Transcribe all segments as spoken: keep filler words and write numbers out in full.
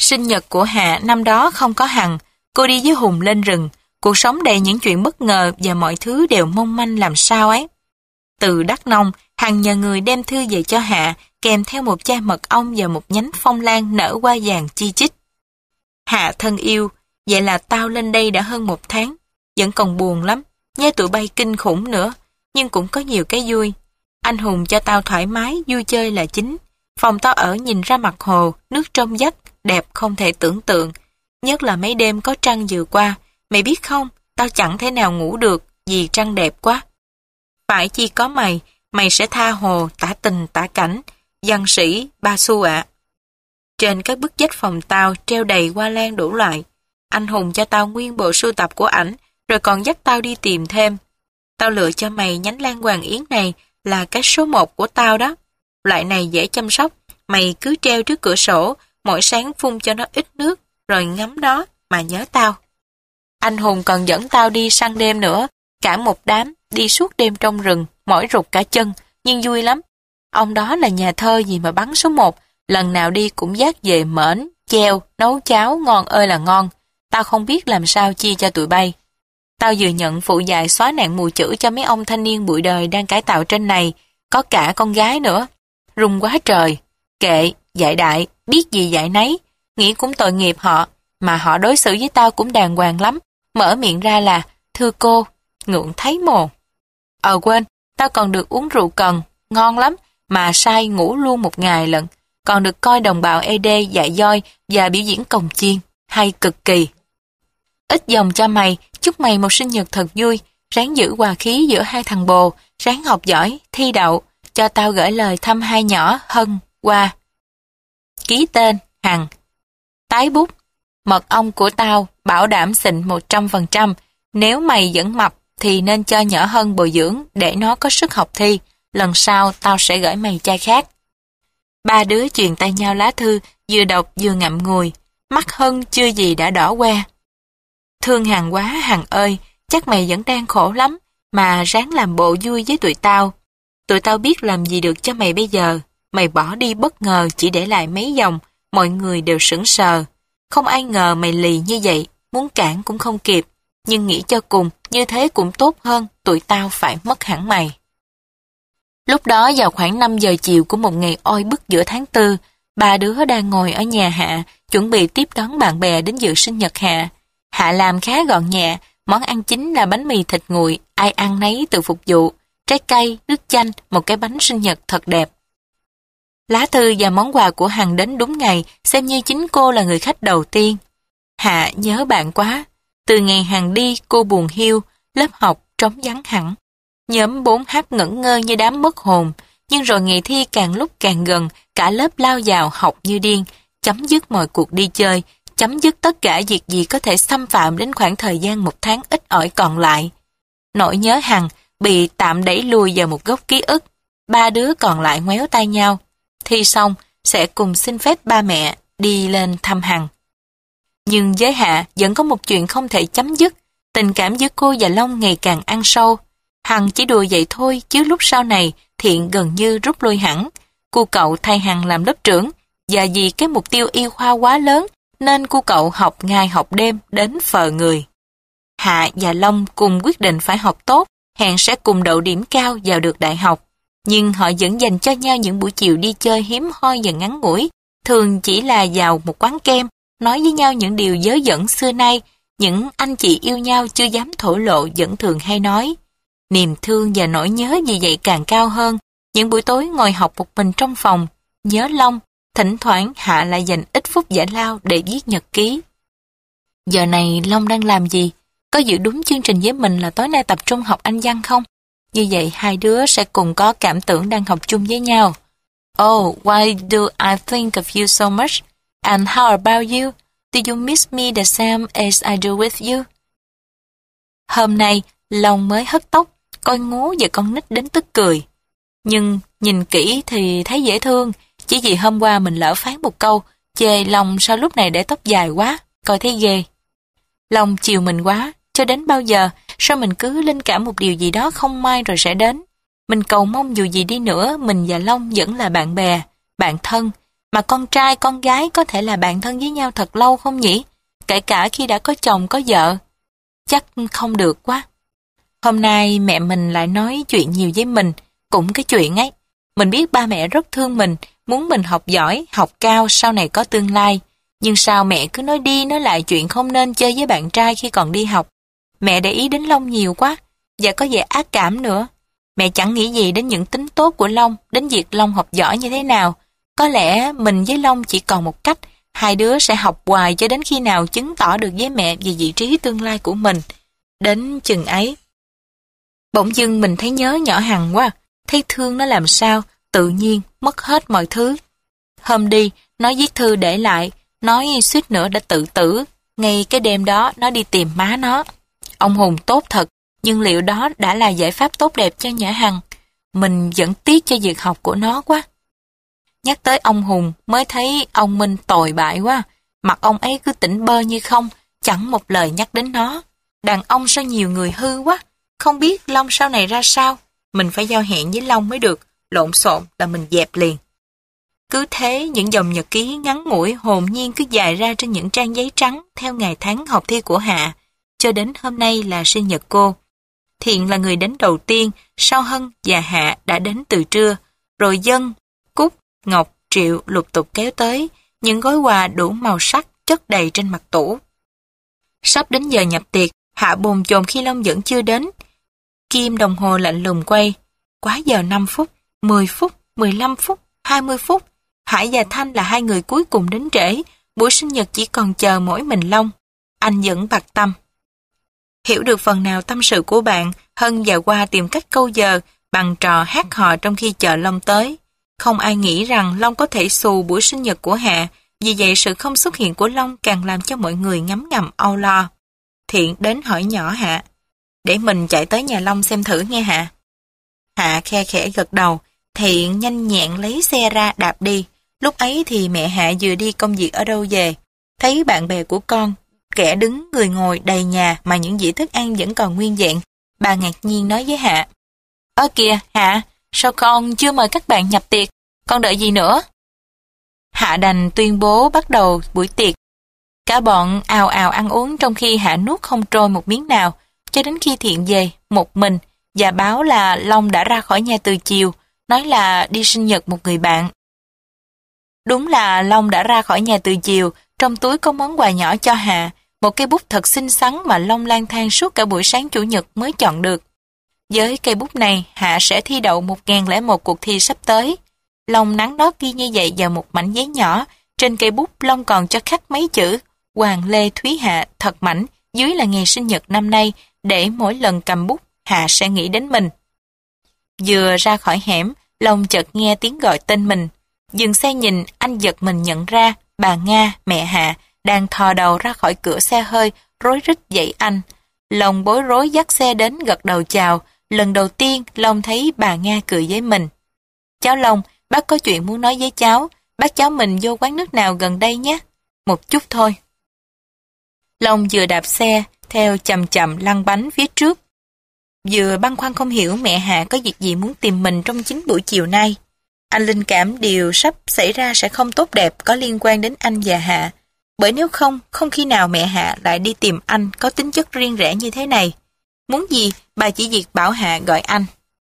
Sinh nhật của Hạ năm đó không có Hằng, cô đi với Hùng lên rừng, cuộc sống đầy những chuyện bất ngờ và mọi thứ đều mong manh làm sao ấy. Từ Đắk Nông, Hằng nhờ người đem thư về cho Hạ, kèm theo một chai mật ong và một nhánh phong lan nở hoa vàng chi chít. Hạ thân yêu, vậy là tao lên đây đã hơn một tháng, vẫn còn buồn lắm, nghe tụi bay kinh khủng nữa, nhưng cũng có nhiều cái vui. Anh Hùng cho tao thoải mái, vui chơi là chính. Phòng tao ở nhìn ra mặt hồ, nước trong vắt, đẹp không thể tưởng tượng. Nhất là mấy đêm có trăng vừa qua, mày biết không, tao chẳng thể nào ngủ được vì trăng đẹp quá. Phải chi có mày, mày sẽ tha hồ, tả tình, tả cảnh, văn sĩ, ba xu ạ. Trên các bức vách phòng tao treo đầy hoa lan đủ loại. Anh Hùng cho tao nguyên bộ sưu tập của ảnh, rồi còn dắt tao đi tìm thêm. Tao lựa cho mày nhánh lan hoàng yến này là cái số một của tao đó. Loại này dễ chăm sóc, mày cứ treo trước cửa sổ, mỗi sáng phun cho nó ít nước, rồi ngắm nó mà nhớ tao. Anh Hùng còn dẫn tao đi săn đêm nữa, cả một đám, đi suốt đêm trong rừng, mỏi rụt cả chân, nhưng vui lắm. Ông đó là nhà thơ gì mà bắn số một, lần nào đi cũng vác về mễn, cheo, nấu cháo ngon ơi là ngon. Tao không biết làm sao chia cho tụi bay. Tao vừa nhận phụ dạy xóa nạn mù chữ cho mấy ông thanh niên bụi đời đang cải tạo trên này, có cả con gái nữa. Rung quá trời. Kệ, dạy đại, biết gì dạy nấy, nghĩ cũng tội nghiệp họ, mà họ đối xử với tao cũng đàng hoàng lắm. Mở miệng ra là, thưa cô, ngượng thấy mồ. Ờ quên, tao còn được uống rượu cần, ngon lắm, mà say ngủ luôn một ngày lận. Còn được coi đồng bào e đê dạy voi và biểu diễn cồng chiên, hay cực kỳ. Ít dòng cho mày, chúc mày một sinh nhật thật vui, ráng giữ hòa khí giữa hai thằng bồ, ráng học giỏi, thi đậu, cho tao gửi lời thăm hai nhỏ Hân, qua. Ký tên, Hằng. Tái bút, mật ong của tao bảo đảm xịn một trăm phần trăm, nếu mày vẫn mập thì nên cho nhỏ Hân bồi dưỡng để nó có sức học thi, lần sau tao sẽ gửi mày chai khác. Ba đứa truyền tay nhau lá thư, vừa đọc vừa ngậm ngùi, mắt Hân chưa gì đã đỏ que. Thương Hằng quá Hằng ơi, chắc mày vẫn đang khổ lắm, mà ráng làm bộ vui với tụi tao. Tụi tao biết làm gì được cho mày bây giờ, mày bỏ đi bất ngờ chỉ để lại mấy dòng, mọi người đều sững sờ. Không ai ngờ mày lì như vậy, muốn cản cũng không kịp, nhưng nghĩ cho cùng, như thế cũng tốt hơn, tụi tao phải mất hẳn mày. Lúc đó vào khoảng năm giờ chiều của một ngày oi bức giữa tháng tư, ba đứa đang ngồi ở nhà Hạ, chuẩn bị tiếp đón bạn bè đến dự sinh nhật Hạ. Hạ làm khá gọn nhẹ, món ăn chính là bánh mì thịt nguội, ai ăn nấy tự phục vụ, trái cây, nước chanh, một cái bánh sinh nhật thật đẹp. Lá thư và món quà của Hằng đến đúng ngày, xem như chính cô là người khách đầu tiên. Hạ nhớ bạn quá. Từ ngày Hằng đi, cô buồn hiu, lớp học trống vắng hẳn. Nhóm bốn H ngẩn ngơ như đám mất hồn, nhưng rồi ngày thi càng lúc càng gần, cả lớp lao vào học như điên, chấm dứt mọi cuộc đi chơi, chấm dứt tất cả việc gì có thể xâm phạm đến khoảng thời gian một tháng ít ỏi còn lại. Nỗi nhớ Hằng bị tạm đẩy lùi vào một góc ký ức, ba đứa còn lại ngoéo tay nhau. Thi xong, sẽ cùng xin phép ba mẹ đi lên thăm Hằng. Nhưng với Hạ vẫn có một chuyện không thể chấm dứt, tình cảm giữa cô và Long ngày càng ăn sâu. Hằng chỉ đùa vậy thôi, chứ lúc sau này Thiện gần như rút lui hẳn. Cô cậu thay Hằng làm lớp trưởng, và vì cái mục tiêu y khoa quá lớn, nên cô cậu học ngày học đêm đến phờ người. Hạ và Long cùng quyết định phải học tốt, hẹn sẽ cùng đậu điểm cao vào được đại học. Nhưng họ vẫn dành cho nhau những buổi chiều đi chơi hiếm hoi và ngắn ngủi, thường chỉ là vào một quán kem, nói với nhau những điều dớ dẫn xưa nay, những anh chị yêu nhau chưa dám thổ lộ vẫn thường hay nói. Niềm thương và nỗi nhớ vì vậy càng cao hơn. Những buổi tối ngồi học một mình trong phòng, nhớ Long, thỉnh thoảng Hạ lại dành ít phút giải lao để viết nhật ký. Giờ này Long đang làm gì? Có giữ đúng chương trình với mình là tối nay tập trung học Anh văn không? Như vậy hai đứa sẽ cùng có cảm tưởng đang học chung với nhau. Oh, why do I think of you so much? And how about you? Do you miss me the same as I do with you? Hôm nay, Long mới hớt tóc, coi ngố và con nít đến tức cười. Nhưng nhìn kỹ thì thấy dễ thương, chỉ vì hôm qua mình lỡ phán một câu, chê Long sao lúc này để tóc dài quá, coi thấy ghê. Long chiều mình quá, cho đến bao giờ, sao mình cứ linh cảm một điều gì đó không may rồi sẽ đến. Mình cầu mong dù gì đi nữa, mình và Long vẫn là bạn bè, bạn thân, Mà con trai, con gái có thể là bạn thân với nhau thật lâu không nhỉ? Kể cả khi đã có chồng, có vợ. Chắc không được quá. Hôm nay mẹ mình lại nói chuyện nhiều với mình, cũng cái chuyện ấy. Mình biết ba mẹ rất thương mình, muốn mình học giỏi, học cao, sau này có tương lai. Nhưng sao mẹ cứ nói đi nói lại chuyện không nên chơi với bạn trai khi còn đi học. Mẹ để ý đến Long nhiều quá, và có vẻ ác cảm nữa. Mẹ chẳng nghĩ gì đến những tính tốt của Long, đến việc Long học giỏi như thế nào. Có lẽ mình với Long chỉ còn một cách, hai đứa sẽ học hoài cho đến khi nào chứng tỏ được với mẹ về vị trí tương lai của mình. Đến chừng ấy. Bỗng dưng mình thấy nhớ nhỏ Hằng quá, thấy thương nó làm sao, tự nhiên mất hết mọi thứ. Hôm đi, nó viết thư để lại, nói suýt nữa đã tự tử. Ngay cái đêm đó, nó đi tìm má nó. Ông Hùng tốt thật, nhưng liệu đó đã là giải pháp tốt đẹp cho nhỏ Hằng? Mình vẫn tiếc cho việc học của nó quá. Nhắc tới ông Hùng mới thấy ông Minh tồi bại quá. Mặt ông ấy cứ tỉnh bơ như không, chẳng một lời nhắc đến nó. Đàn ông sao nhiều người hư quá, không biết Long sau này ra sao. Mình phải giao hẹn với Long mới được, lộn xộn là mình dẹp liền. Cứ thế những dòng nhật ký ngắn ngủi hồn nhiên cứ dài ra trên những trang giấy trắng theo ngày tháng học thi của Hạ, cho đến hôm nay là sinh nhật cô. Thiện là người đến đầu tiên, sau Hân và Hạ đã đến từ trưa, rồi Dân, Cúc, Ngọc, Triệu lục tục kéo tới, những gói quà đủ màu sắc chất đầy trên mặt tủ. Sắp đến giờ nhập tiệc, Hạ bồn chồn khi Long vẫn chưa đến. Kim đồng hồ lạnh lùng quay, quá giờ năm phút, mười phút, mười lăm phút, hai mươi phút. Hải và Thanh là hai người cuối cùng đến trễ, buổi sinh nhật chỉ còn chờ mỗi mình Long. Anh vẫn bặt tâm. Hiểu được phần nào tâm sự của bạn, Hân và Hoa tìm cách câu giờ bằng trò hát hò trong khi chờ Long tới. Không ai nghĩ rằng Long có thể xù buổi sinh nhật của Hạ, vì vậy sự không xuất hiện của Long càng làm cho mọi người ngấm ngầm âu lo. Thiện đến hỏi nhỏ Hạ, để mình chạy tới nhà Long xem thử nghe Hạ. Hạ khe khẽ gật đầu, Thiện nhanh nhẹn lấy xe ra đạp đi. Lúc ấy thì mẹ Hạ vừa đi công việc ở đâu về, thấy bạn bè của con, kẻ đứng người ngồi đầy nhà mà những dĩa thức ăn vẫn còn nguyên vẹn. Bà ngạc nhiên nói với Hạ, ơ kìa Hạ, sao con chưa mời các bạn nhập tiệc, con đợi gì nữa? Hạ đành tuyên bố bắt đầu buổi tiệc. Cả bọn ào ào ăn uống trong khi Hạ nuốt không trôi một miếng nào, cho đến khi Thiện về, một mình, và báo là Long đã ra khỏi nhà từ chiều, nói là đi sinh nhật một người bạn. Đúng là Long đã ra khỏi nhà từ chiều, trong túi có món quà nhỏ cho Hạ, một cây bút thật xinh xắn mà Long lang thang suốt cả buổi sáng chủ nhật mới chọn được. Với cây bút này, Hạ sẽ thi đậu một nghìn lẻ một cuộc thi sắp tới. Long nắn nót ghi như vậy vào một mảnh giấy nhỏ, trên cây bút Long còn cho khắc mấy chữ Hoàng Lê Thúy Hạ thật mảnh, dưới là ngày sinh nhật năm nay, để mỗi lần cầm bút, Hạ sẽ nghĩ đến mình. Vừa ra khỏi hẻm, Long chợt nghe tiếng gọi tên mình. Dừng xe nhìn, anh giật mình nhận ra bà Nga, mẹ Hạ, đang thò đầu ra khỏi cửa xe hơi, rối rít dậy anh. Long bối rối dắt xe đến gật đầu chào. Lần đầu tiên, Long thấy bà Nga cười với mình. Cháu Long, bác có chuyện muốn nói với cháu. Bác cháu mình vô quán nước nào gần đây nhé. Một chút thôi. Long vừa đạp xe, theo chậm chậm lăn bánh phía trước. Vừa băn khoăn không hiểu mẹ Hạ có việc gì muốn tìm mình trong chính buổi chiều nay. Anh linh cảm điều sắp xảy ra sẽ không tốt đẹp có liên quan đến anh và Hạ. Bởi nếu không, không khi nào mẹ Hạ lại đi tìm anh có tính chất riêng rẽ như thế này. Muốn gì, bà chỉ việc bảo Hạ gọi anh.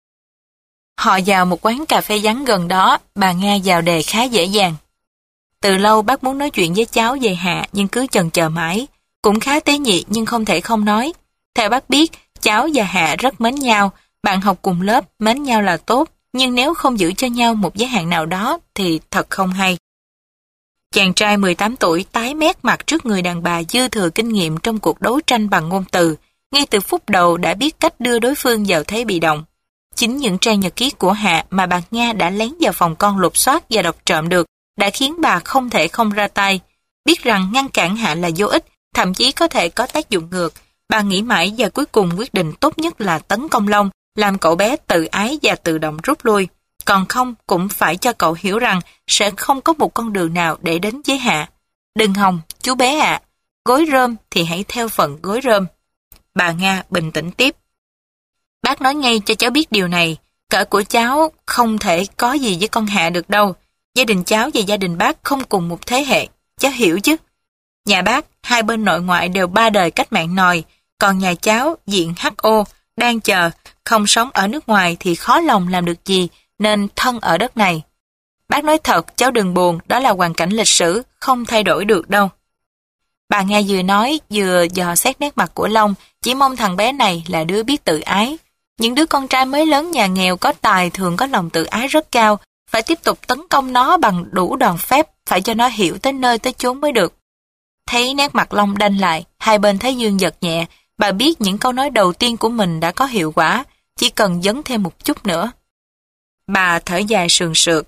Họ vào một quán cà phê vắng gần đó, bà Nga vào đề khá dễ dàng. Từ lâu bác muốn nói chuyện với cháu về Hạ nhưng cứ chần chờ mãi. Cũng khá tế nhị nhưng không thể không nói. Theo bác biết, cháu và Hạ rất mến nhau, bạn học cùng lớp, mến nhau là tốt. Nhưng nếu không giữ cho nhau một giới hạn nào đó thì thật không hay. Chàng trai mười tám tuổi tái mét mặt trước người đàn bà dư thừa kinh nghiệm trong cuộc đấu tranh bằng ngôn từ, ngay từ phút đầu đã biết cách đưa đối phương vào thế bị động. Chính những trang nhật ký của Hạ mà bà Nga đã lén vào phòng con lục soát và đọc trộm được đã khiến bà không thể không ra tay. Biết rằng ngăn cản Hạ là vô ích, thậm chí có thể có tác dụng ngược. Bà nghĩ mãi và cuối cùng quyết định tốt nhất là tấn công Long, làm cậu bé tự ái và tự động rút lui. Còn không cũng phải cho cậu hiểu rằng sẽ không có một con đường nào để đến với Hạ. Đừng hòng, chú bé ạ. Gối rơm thì hãy theo phận gối rơm. Bà Nga bình tĩnh tiếp. Bác nói ngay cho cháu biết điều này. Cỡ của cháu không thể có gì với con Hạ được đâu. Gia đình cháu và gia đình bác không cùng một thế hệ, cháu hiểu chứ. Nhà bác, hai bên nội ngoại đều ba đời cách mạng nòi, còn nhà cháu, diện hát o, đang chờ, không sống ở nước ngoài thì khó lòng làm được gì, nên thân ở đất này. Bác nói thật, cháu đừng buồn, đó là hoàn cảnh lịch sử, không thay đổi được đâu. Bà nghe vừa nói, vừa dò xét nét mặt của Long, chỉ mong thằng bé này là đứa biết tự ái. Những đứa con trai mới lớn nhà nghèo có tài thường có lòng tự ái rất cao, phải tiếp tục tấn công nó bằng đủ đòn phép, phải cho nó hiểu tới nơi tới chốn mới được. Thấy nét mặt Long đanh lại, hai bên Thái Dương giật nhẹ, bà biết những câu nói đầu tiên của mình đã có hiệu quả, chỉ cần dấn thêm một chút nữa. Bà thở dài sườn sượt.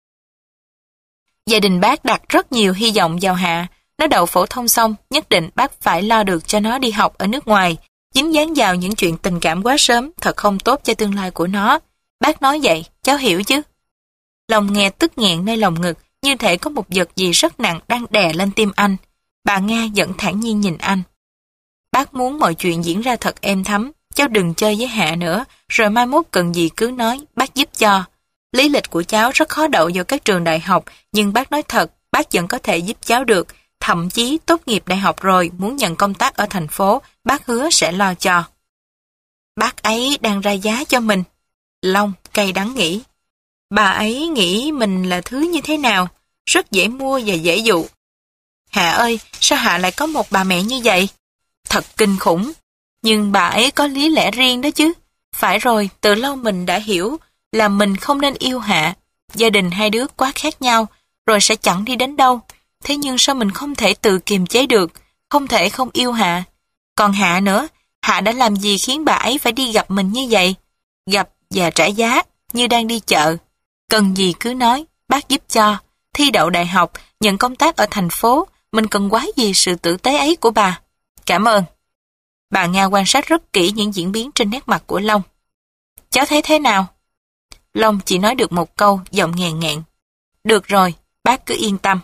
Gia đình bác đặt rất nhiều hy vọng vào Hạ, nó đậu phổ thông xong, nhất định bác phải lo được cho nó đi học ở nước ngoài, dính dáng vào những chuyện tình cảm quá sớm, thật không tốt cho tương lai của nó. Bác nói vậy, cháu hiểu chứ? Long nghe tức nghẹn nơi lòng ngực, như thể có một vật gì rất nặng đang đè lên tim anh. Bà Nga vẫn thản nhiên nhìn anh. Bác muốn mọi chuyện diễn ra thật êm thấm, cháu đừng chơi với Hạ nữa, rồi mai mốt cần gì cứ nói, bác giúp cho. Lý lịch của cháu rất khó đậu vào các trường đại học, nhưng bác nói thật, bác vẫn có thể giúp cháu được. Thậm chí tốt nghiệp đại học rồi, muốn nhận công tác ở thành phố, bác hứa sẽ lo cho. Bác ấy đang ra giá cho mình. Long cay đắng nghĩ. Bà ấy nghĩ mình là thứ như thế nào, rất dễ mua và dễ dụ. Hạ ơi, sao Hạ lại có một bà mẹ như vậy? Thật kinh khủng. Nhưng bà ấy có lý lẽ riêng đó chứ. Phải rồi, từ lâu mình đã hiểu là mình không nên yêu Hạ. Gia đình hai đứa quá khác nhau, rồi sẽ chẳng đi đến đâu. Thế nhưng sao mình không thể tự kiềm chế được, không thể không yêu Hạ. Còn Hạ nữa, Hạ đã làm gì khiến bà ấy phải đi gặp mình như vậy? Gặp và trả giá, như đang đi chợ. Cần gì cứ nói, bác giúp cho. Thi đậu đại học, nhận công tác ở thành phố, mình cần quá gì sự tử tế ấy của bà. Cảm ơn. Bà Nga quan sát rất kỹ những diễn biến trên nét mặt của Long. Cháu thấy thế nào? Long chỉ nói được một câu, giọng nghèn nghẹn. Được rồi, bác cứ yên tâm.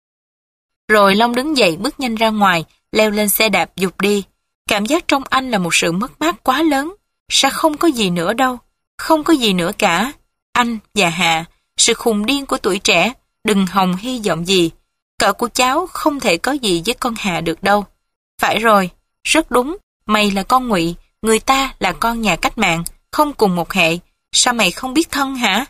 Rồi Long đứng dậy bước nhanh ra ngoài, leo lên xe đạp dục đi. Cảm giác trong anh là một sự mất mát quá lớn. Sao không có gì nữa đâu? Không có gì nữa cả. Anh và Hạ, sự khùng điên của tuổi trẻ, đừng hòng hy vọng gì. Cậu của cháu không thể có gì với con Hạ được đâu. Phải rồi, rất đúng, mày là con Ngụy, người ta là con nhà cách mạng, không cùng một hệ. Sao mày không biết thân hả?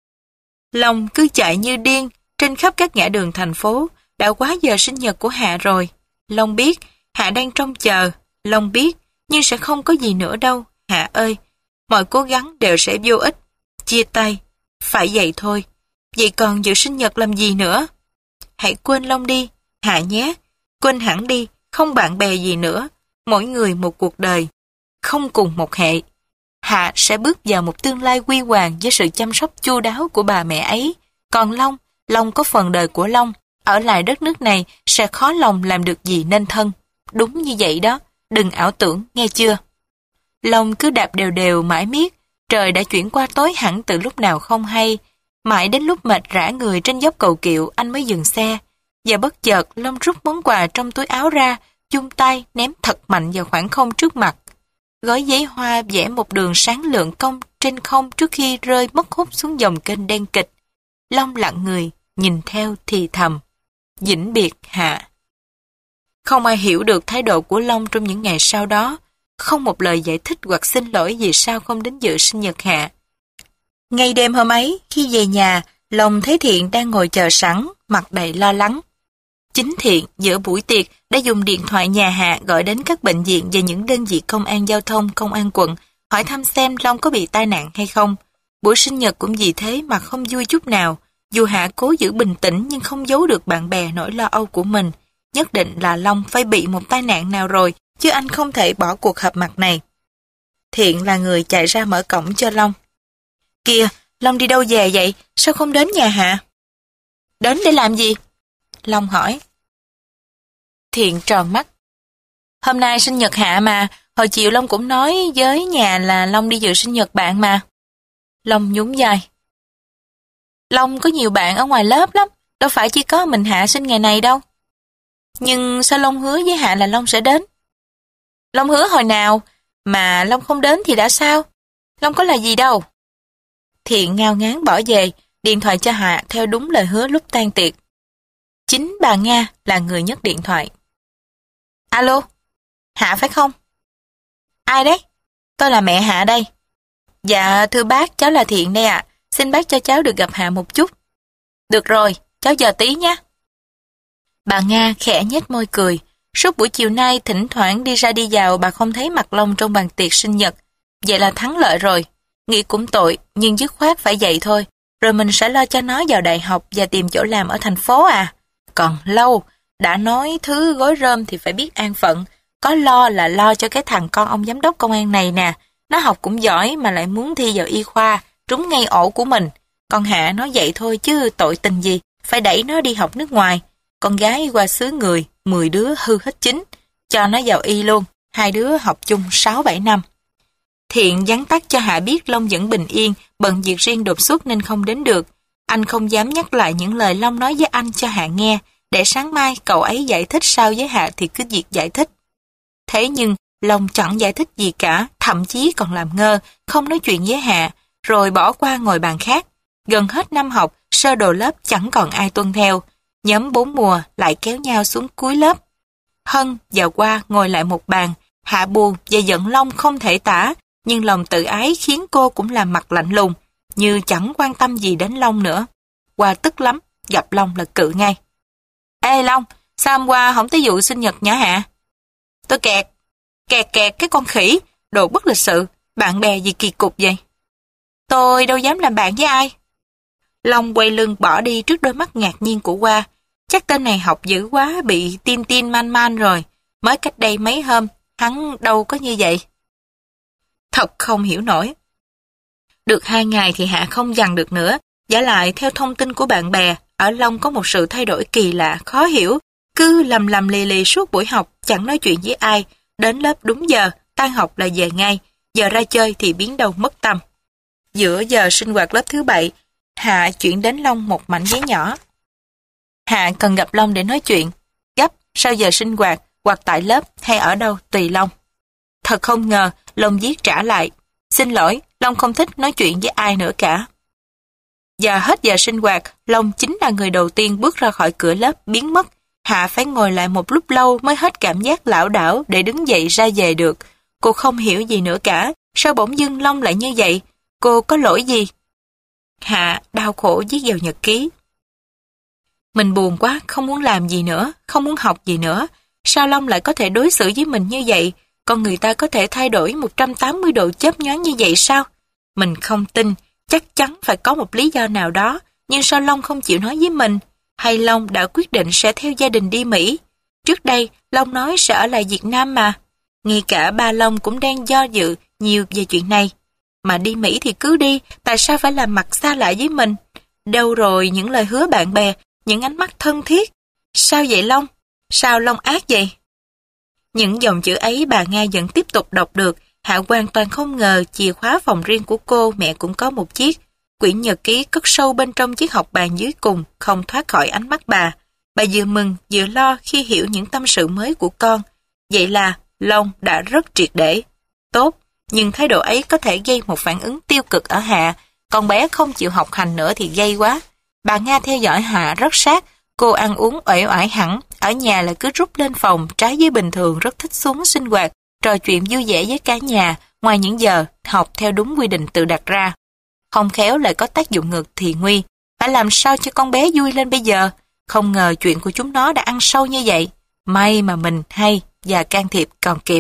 Long cứ chạy như điên, trên khắp các ngã đường thành phố. Đã quá giờ sinh nhật của Hạ rồi. Long biết, Hạ đang trông chờ. Long biết, nhưng sẽ không có gì nữa đâu, Hạ ơi. Mọi cố gắng đều sẽ vô ích. Chia tay. Phải vậy thôi. Vậy còn dự sinh nhật làm gì nữa? Hãy quên Long đi, Hạ nhé. Quên hẳn đi, không bạn bè gì nữa. Mỗi người một cuộc đời. Không cùng một hệ. Hạ sẽ bước vào một tương lai huy hoàng với sự chăm sóc chu đáo của bà mẹ ấy. Còn Long, Long có phần đời của Long. Ở lại đất nước này sẽ khó lòng làm được gì nên thân. Đúng như vậy đó, đừng ảo tưởng, nghe chưa? Long cứ đạp đều đều mãi miết, trời đã chuyển qua tối hẳn từ lúc nào không hay. Mãi đến lúc mệt rã người trên dốc cầu kiệu anh mới dừng xe. Và bất chợt Long rút món quà trong túi áo ra, chung tay ném thật mạnh vào khoảng không trước mặt. Gói giấy hoa vẽ một đường sáng lượn cong trên không trước khi rơi mất hút xuống dòng kênh đen kịch. Long lặng người, nhìn theo thì thầm. Vĩnh biệt Hạ. Không ai hiểu được thái độ của Long trong những ngày sau đó, không một lời giải thích hoặc xin lỗi vì sao không đến dự sinh nhật Hạ. Ngay đêm hôm ấy, khi về nhà, Long thấy Thiện đang ngồi chờ sẵn, mặt đầy lo lắng. Chính Thiện, giữa buổi tiệc, đã dùng điện thoại nhà Hạ gọi đến các bệnh viện và những đơn vị công an giao thông, công an quận, hỏi thăm xem Long có bị tai nạn hay không. Buổi sinh nhật cũng vì thế mà không vui chút nào. Dù Hạ cố giữ bình tĩnh nhưng không giấu được bạn bè nỗi lo âu của mình. Nhất định là Long phải bị một tai nạn nào rồi, chứ anh không thể bỏ cuộc họp mặt này. Thiện là người chạy ra mở cổng cho Long. Kìa, Long đi đâu về vậy? Sao không đến nhà Hạ? Đến để làm gì? Long hỏi. Thiện tròn mắt. Hôm nay sinh nhật Hạ mà, hồi chiều Long cũng nói với nhà là Long đi dự sinh nhật bạn mà. Long nhún vai. Long có nhiều bạn ở ngoài lớp lắm, đâu phải chỉ có mình Hạ sinh ngày này đâu. Nhưng sao Long hứa với Hạ là Long sẽ đến? Long hứa hồi nào, mà Long không đến thì đã sao? Long có là gì đâu. Thiện ngao ngán bỏ về, điện thoại cho Hạ theo đúng lời hứa lúc tan tiệc. Chính bà Nga là người nhấc điện thoại. Alo, Hạ phải không? Ai đấy? Tôi là mẹ Hạ đây. Dạ, thưa bác, cháu là Thiện đây ạ. Xin bác cho cháu được gặp Hạ một chút. Được rồi, cháu chờ tí nhé. Bà Nga khẽ nhếch môi cười. Suốt buổi chiều nay thỉnh thoảng đi ra đi vào bà không thấy mặt Long trong bàn tiệc sinh nhật. Vậy là thắng lợi rồi. Nghĩ cũng tội, nhưng dứt khoát phải vậy thôi. Rồi mình sẽ lo cho nó vào đại học và tìm chỗ làm ở thành phố à. Còn lâu, đã nói thứ gối rơm thì phải biết an phận. Có lo là lo cho cái thằng con ông giám đốc công an này nè. Nó học cũng giỏi mà lại muốn thi vào y khoa, trúng ngay ổ của mình. Con Hạ nói vậy thôi chứ tội tình gì, phải đẩy nó đi học nước ngoài. Con gái qua xứ người, mười đứa hư hết chín. Cho nó vào y luôn, hai đứa học chung sáu bảy năm. Thiện vắn tắt cho Hạ biết Long vẫn bình yên, bận việc riêng đột xuất nên không đến được. Anh không dám nhắc lại những lời Long nói với anh cho Hạ nghe, để sáng mai cậu ấy giải thích sao với Hạ thì cứ việc giải thích. Thế nhưng, Long chẳng giải thích gì cả, thậm chí còn làm ngơ, không nói chuyện với Hạ, rồi bỏ qua ngồi bàn khác. Gần hết năm học, sơ đồ lớp chẳng còn ai tuân theo. Nhóm bốn mùa lại kéo nhau xuống cuối lớp. Hân và Hoa ngồi lại một bàn, Hạ buồn và giận Long không thể tả, nhưng lòng tự ái khiến cô cũng làm mặt lạnh lùng, như chẳng quan tâm gì đến Long nữa. Hoa tức lắm, gặp Long là cự ngay. Ê Long, sao hôm qua không tới vụ sinh nhật nhã Hạ? Tôi kẹt, kẹt kẹt cái con khỉ, đồ bất lịch sự, bạn bè gì kỳ cục vậy? Tôi đâu dám làm bạn với ai. Long quay lưng bỏ đi trước đôi mắt ngạc nhiên của Hoa. Chắc tên này học dữ quá, bị tin tin man man rồi. Mới cách đây mấy hôm, hắn đâu có như vậy. Thật không hiểu nổi. Được hai ngày thì Hạ không dằn được nữa. Giả lại theo thông tin của bạn bè, ở Long có một sự thay đổi kỳ lạ, khó hiểu. Cứ lầm lầm lì lì suốt buổi học, chẳng nói chuyện với ai. Đến lớp đúng giờ, tan học là về ngay. Giờ ra chơi thì biến đâu mất tâm. Giữa giờ sinh hoạt lớp thứ bảy, Hạ chuyển đến Long một mảnh giấy nhỏ. Hạ cần gặp Long để nói chuyện, gấp, sau giờ sinh hoạt, hoặc tại lớp hay ở đâu tùy Long. Thật không ngờ, Long viết trả lại. Xin lỗi, Long không thích nói chuyện với ai nữa cả. Giờ hết giờ sinh hoạt, Long chính là người đầu tiên bước ra khỏi cửa lớp biến mất. Hạ phải ngồi lại một lúc lâu mới hết cảm giác lảo đảo để đứng dậy ra về được. Cô không hiểu gì nữa cả, sao bỗng dưng Long lại như vậy? Cô có lỗi gì? Hạ đau khổ viết vào nhật ký. Mình buồn quá, không muốn làm gì nữa, không muốn học gì nữa. Sao Long lại có thể đối xử với mình như vậy? Con người ta có thể thay đổi một trăm tám mươi độ chớp nhoáng như vậy sao? Mình không tin, chắc chắn phải có một lý do nào đó. Nhưng sao Long không chịu nói với mình? Hay Long đã quyết định sẽ theo gia đình đi Mỹ? Trước đây, Long nói sẽ ở lại Việt Nam mà. Ngay cả ba Long cũng đang do dự nhiều về chuyện này. Mà đi Mỹ thì cứ đi, tại sao phải làm mặt xa lạ với mình? Đâu rồi những lời hứa bạn bè, những ánh mắt thân thiết? Sao vậy Long? Sao Long ác vậy? Những dòng chữ ấy bà Nga vẫn tiếp tục đọc được. Hạ hoàn toàn không ngờ chìa khóa phòng riêng của cô mẹ cũng có một chiếc. Quyển nhật ký cất sâu bên trong chiếc học bàn dưới cùng, không thoát khỏi ánh mắt bà. Bà vừa mừng vừa lo khi hiểu những tâm sự mới của con. Vậy là Long đã rất triệt để. Tốt, nhưng thái độ ấy có thể gây một phản ứng tiêu cực ở Hạ. Con bé không chịu học hành nữa thì gây quá. Bà Nga theo dõi Hạ rất sát. Cô ăn uống uể oải hẳn, ở nhà lại cứ rút lên phòng, trái với bình thường rất thích xuống sinh hoạt, trò chuyện vui vẻ với cả nhà, ngoài những giờ học theo đúng quy định tự đặt ra. Không khéo lại có tác dụng ngược thì nguy. Phải làm sao cho con bé vui lên bây giờ? Không ngờ chuyện của chúng nó đã ăn sâu như vậy. May mà mình hay và can thiệp còn kịp.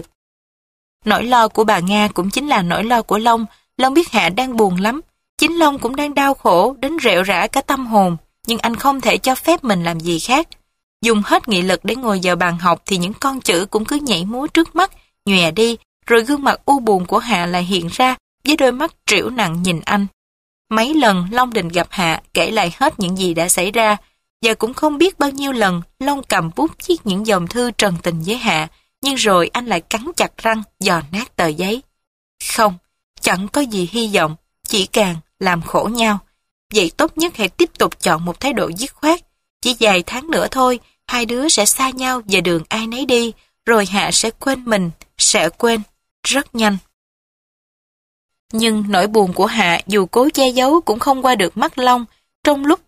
Nỗi lo của bà Nga cũng chính là nỗi lo của Long. Long biết Hạ đang buồn lắm. Chính Long cũng đang đau khổ đến rệu rã cả tâm hồn. Nhưng anh không thể cho phép mình làm gì khác. Dùng hết nghị lực để ngồi vào bàn học thì những con chữ cũng cứ nhảy múa trước mắt, nhòe đi, rồi gương mặt u buồn của Hạ lại hiện ra với đôi mắt trĩu nặng nhìn anh. Mấy lần Long định gặp Hạ kể lại hết những gì đã xảy ra, và cũng không biết bao nhiêu lần Long cầm bút viết những dòng thư trần tình với Hạ, nhưng rồi anh lại cắn chặt răng dò nát tờ giấy. Không, chẳng có gì hy vọng, chỉ càng làm khổ nhau. Vậy tốt nhất hãy tiếp tục chọn một thái độ dứt khoát. Chỉ vài tháng nữa thôi, hai đứa sẽ xa nhau về đường ai nấy đi, rồi Hạ sẽ quên mình, sẽ quên, rất nhanh. Nhưng nỗi buồn của Hạ dù cố che giấu cũng không qua được mắt Long. trong lúc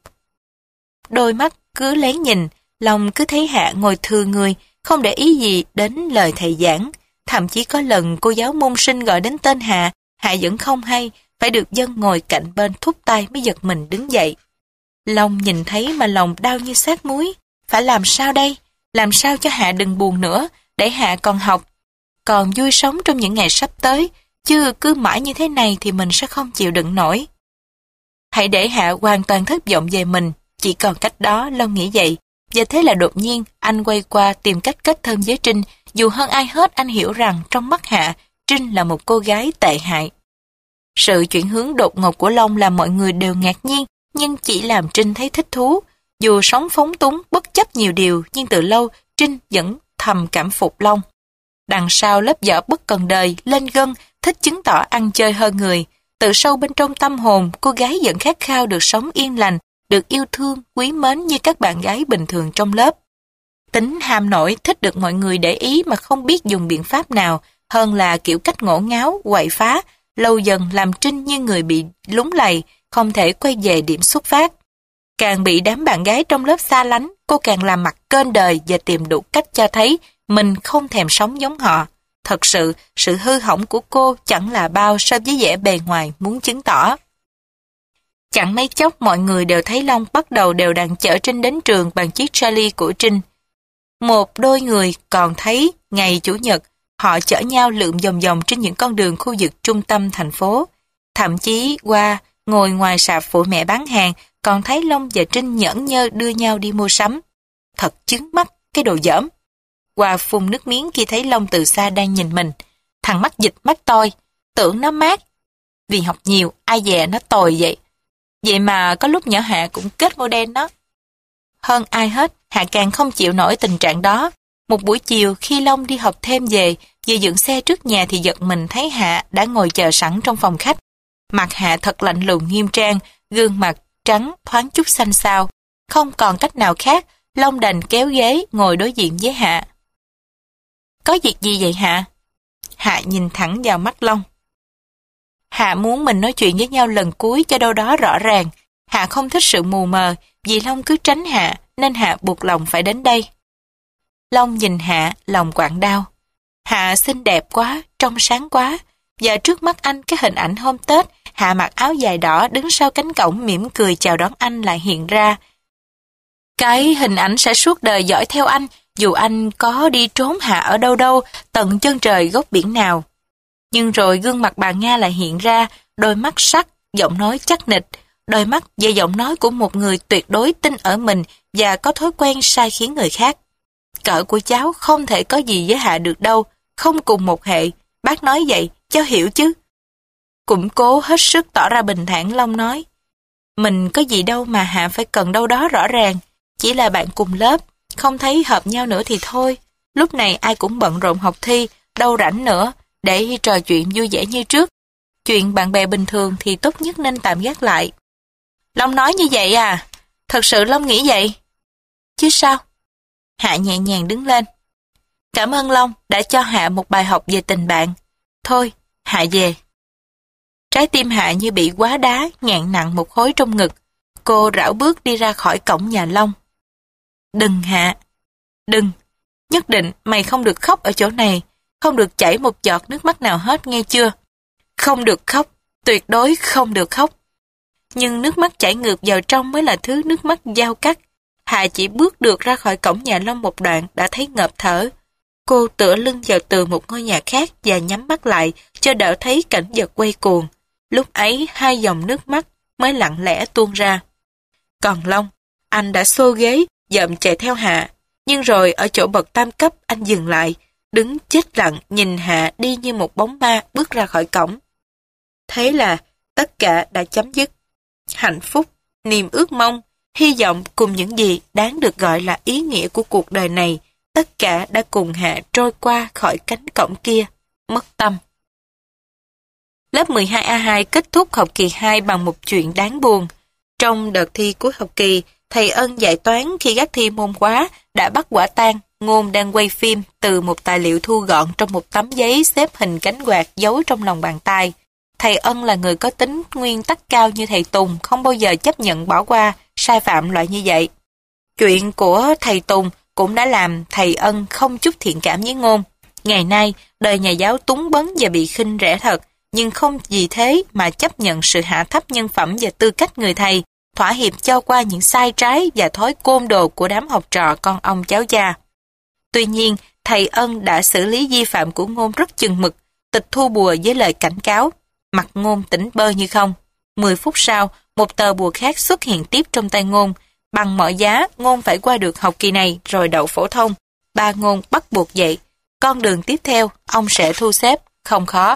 đôi mắt cứ lén nhìn, Long cứ thấy Hạ ngồi thừ người, không để ý gì đến lời thầy giảng. Thậm chí có lần cô giáo môn sinh gọi đến tên Hạ, Hạ vẫn không hay, phải được dân ngồi cạnh bên thúc tay mới giật mình đứng dậy. Long nhìn thấy mà lòng đau như xát muối. Phải làm sao đây? Làm sao cho Hạ đừng buồn nữa, để Hạ còn học, còn vui sống trong những ngày sắp tới, chứ cứ mãi như thế này thì mình sẽ không chịu đựng nổi. Hãy để Hạ hoàn toàn thất vọng về mình, chỉ còn cách đó, Long nghĩ vậy. Và thế là đột nhiên, anh quay qua tìm cách kết thân với Trinh, dù hơn ai hết anh hiểu rằng trong mắt Hạ, Trinh là một cô gái tệ hại. Sự chuyển hướng đột ngột của Long làm mọi người đều ngạc nhiên, nhưng chỉ làm Trinh thấy thích thú. Dù sống phóng túng, bất chấp nhiều điều, nhưng từ lâu Trinh vẫn thầm cảm phục Long. Đằng sau lớp vỏ bất cần đời, lên gân, thích chứng tỏ ăn chơi hơn người. Từ sâu bên trong tâm hồn, cô gái vẫn khát khao được sống yên lành, được yêu thương, quý mến như các bạn gái bình thường trong lớp. Tính ham nổi, thích được mọi người để ý mà không biết dùng biện pháp nào, hơn là kiểu cách ngổ ngáo, quậy phá, lâu dần làm Trinh như người bị lúng lầy, không thể quay về điểm xuất phát. Càng bị đám bạn gái trong lớp xa lánh, cô càng làm mặt kênh đời và tìm đủ cách cho thấy mình không thèm sống giống họ. Thật sự, sự hư hỏng của cô chẳng là bao so với vẻ bề ngoài muốn chứng tỏ. Chẳng mấy chốc mọi người đều thấy Long bắt đầu đều đặn chở Trinh đến trường bằng chiếc Charlie của Trinh. Một đôi người còn thấy ngày Chủ nhật họ chở nhau lượn vòng vòng trên những con đường khu vực trung tâm thành phố. Thậm chí qua ngồi ngoài sạp phụ mẹ bán hàng còn thấy Long và Trinh nhẫn nhơ đưa nhau đi mua sắm. Thật chướng mắt cái đồ dởm. Qua phun nước miếng khi thấy Long từ xa đang nhìn mình. Thằng mắt dịch mắt tôi, tưởng nó mát. Vì học nhiều, ai dè nó tồi vậy. Vậy mà có lúc nhỏ Hạ cũng kết model đó. Hơn ai hết, Hạ càng không chịu nổi tình trạng đó. Một buổi chiều khi Long đi học thêm về, vừa dựng xe trước nhà thì giật mình thấy Hạ đã ngồi chờ sẵn trong phòng khách. Mặt Hạ thật lạnh lùng nghiêm trang, gương mặt trắng thoáng chút xanh xao. Không còn cách nào khác, Long đành kéo ghế ngồi đối diện với Hạ. Có việc gì vậy Hạ? Hạ nhìn thẳng vào mắt Long. Hạ muốn mình nói chuyện với nhau lần cuối cho đâu đó rõ ràng. Hạ không thích sự mù mờ, vì Long cứ tránh Hạ, nên Hạ buộc lòng phải đến đây. Long nhìn Hạ, lòng quặn đau. Hạ xinh đẹp quá, trong sáng quá, và trước mắt anh cái hình ảnh hôm Tết, Hạ mặc áo dài đỏ đứng sau cánh cổng mỉm cười chào đón anh lại hiện ra. Cái hình ảnh sẽ suốt đời dõi theo anh, dù anh có đi trốn Hạ ở đâu đâu, tận chân trời góc biển nào. Nhưng rồi gương mặt bà Nga lại hiện ra, đôi mắt sắc, giọng nói chắc nịch, đôi mắt và giọng nói của một người tuyệt đối tin ở mình và có thói quen sai khiến người khác. Cỡ của cháu không thể có gì với Hạ được đâu, không cùng một hệ, bác nói vậy, cháu hiểu chứ. Cũng cố hết sức tỏ ra bình thản, Long nói. Mình có gì đâu mà Hạ phải cần đâu đó rõ ràng, chỉ là bạn cùng lớp, không thấy hợp nhau nữa thì thôi. Lúc này ai cũng bận rộn học thi, đâu rảnh nữa, để trò chuyện vui vẻ như trước. Chuyện bạn bè bình thường thì tốt nhất nên tạm gác lại. Long nói như vậy à? Thật sự Long nghĩ vậy? Chứ sao? Hạ nhẹ nhàng đứng lên. Cảm ơn Long đã cho Hạ một bài học về tình bạn. Thôi, Hạ về. Trái tim Hạ như bị quá đá, nghẹn nặng một khối trong ngực. Cô rảo bước đi ra khỏi cổng nhà Long. Đừng Hạ, đừng. Nhất định mày không được khóc ở chỗ này. Không được chảy một giọt nước mắt nào hết, nghe chưa? Không được khóc, tuyệt đối không được khóc. Nhưng nước mắt chảy ngược vào trong mới là thứ nước mắt dao cắt. Hạ chỉ bước được ra khỏi cổng nhà Long một đoạn đã thấy ngợp thở. Cô tựa lưng vào tường một ngôi nhà khác và nhắm mắt lại cho đỡ thấy cảnh vật quay cuồng. Lúc ấy hai dòng nước mắt mới lặng lẽ tuôn ra. Còn Long, anh đã xô ghế, dậm chạy theo Hạ. Nhưng rồi ở chỗ bậc tam cấp anh dừng lại, đứng chết lặng nhìn Hạ đi như một bóng ma bước ra khỏi cổng. Thế là tất cả đã chấm dứt. Hạnh phúc, niềm ước mong, hy vọng cùng những gì đáng được gọi là ý nghĩa của cuộc đời này, tất cả đã cùng Hạ trôi qua khỏi cánh cổng kia, mất tâm. Lớp mười hai A hai kết thúc học kỳ hai bằng một chuyện đáng buồn. Trong đợt thi cuối học kỳ, thầy Ân dạy toán khi gác thi môn hóa đã bắt quả tang Ngôn đang quay phim từ một tài liệu thu gọn trong một tấm giấy xếp hình cánh quạt giấu trong lòng bàn tay. thầy Ân là người có tính nguyên tắc cao như thầy Tùng, không bao giờ chấp nhận bỏ qua sai phạm loại như vậy. Chuyện của thầy Tùng cũng đã làm thầy Ân không chút thiện cảm với Ngôn. Ngày nay, đời nhà giáo túng bấn và bị khinh rẻ thật, nhưng không vì thế mà chấp nhận sự hạ thấp nhân phẩm và tư cách người thầy, thỏa hiệp cho qua những sai trái và thói côn đồ của đám học trò con ông cháu cha. Tuy nhiên, thầy Ân đã xử lý vi phạm của Ngôn rất chừng mực, tịch thu bùa với lời cảnh cáo. Mặt Ngôn tỉnh bơ như không. Mười phút sau, một tờ bùa khác xuất hiện tiếp trong tay Ngôn. Bằng mọi giá, Ngôn phải qua được học kỳ này rồi đậu phổ thông. Ba Ngôn bắt buộc vậy. Con đường tiếp theo, ông sẽ thu xếp, không khó.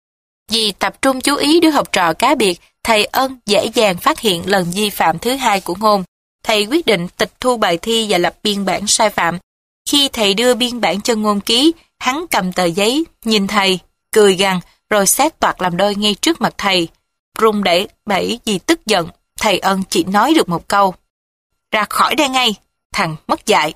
Vì tập trung chú ý đứa học trò cá biệt, thầy Ân dễ dàng phát hiện lần vi phạm thứ hai của Ngôn. Thầy quyết định tịch thu bài thi và lập biên bản sai phạm. Khi thầy đưa biên bản cho Ngôn ký, hắn cầm tờ giấy, nhìn thầy, cười gằn, rồi xé toạc làm đôi ngay trước mặt thầy. Run đẩy bẩy vì tức giận, thầy Ân chỉ nói được một câu: "Ra khỏi đây ngay, thằng mất dạy."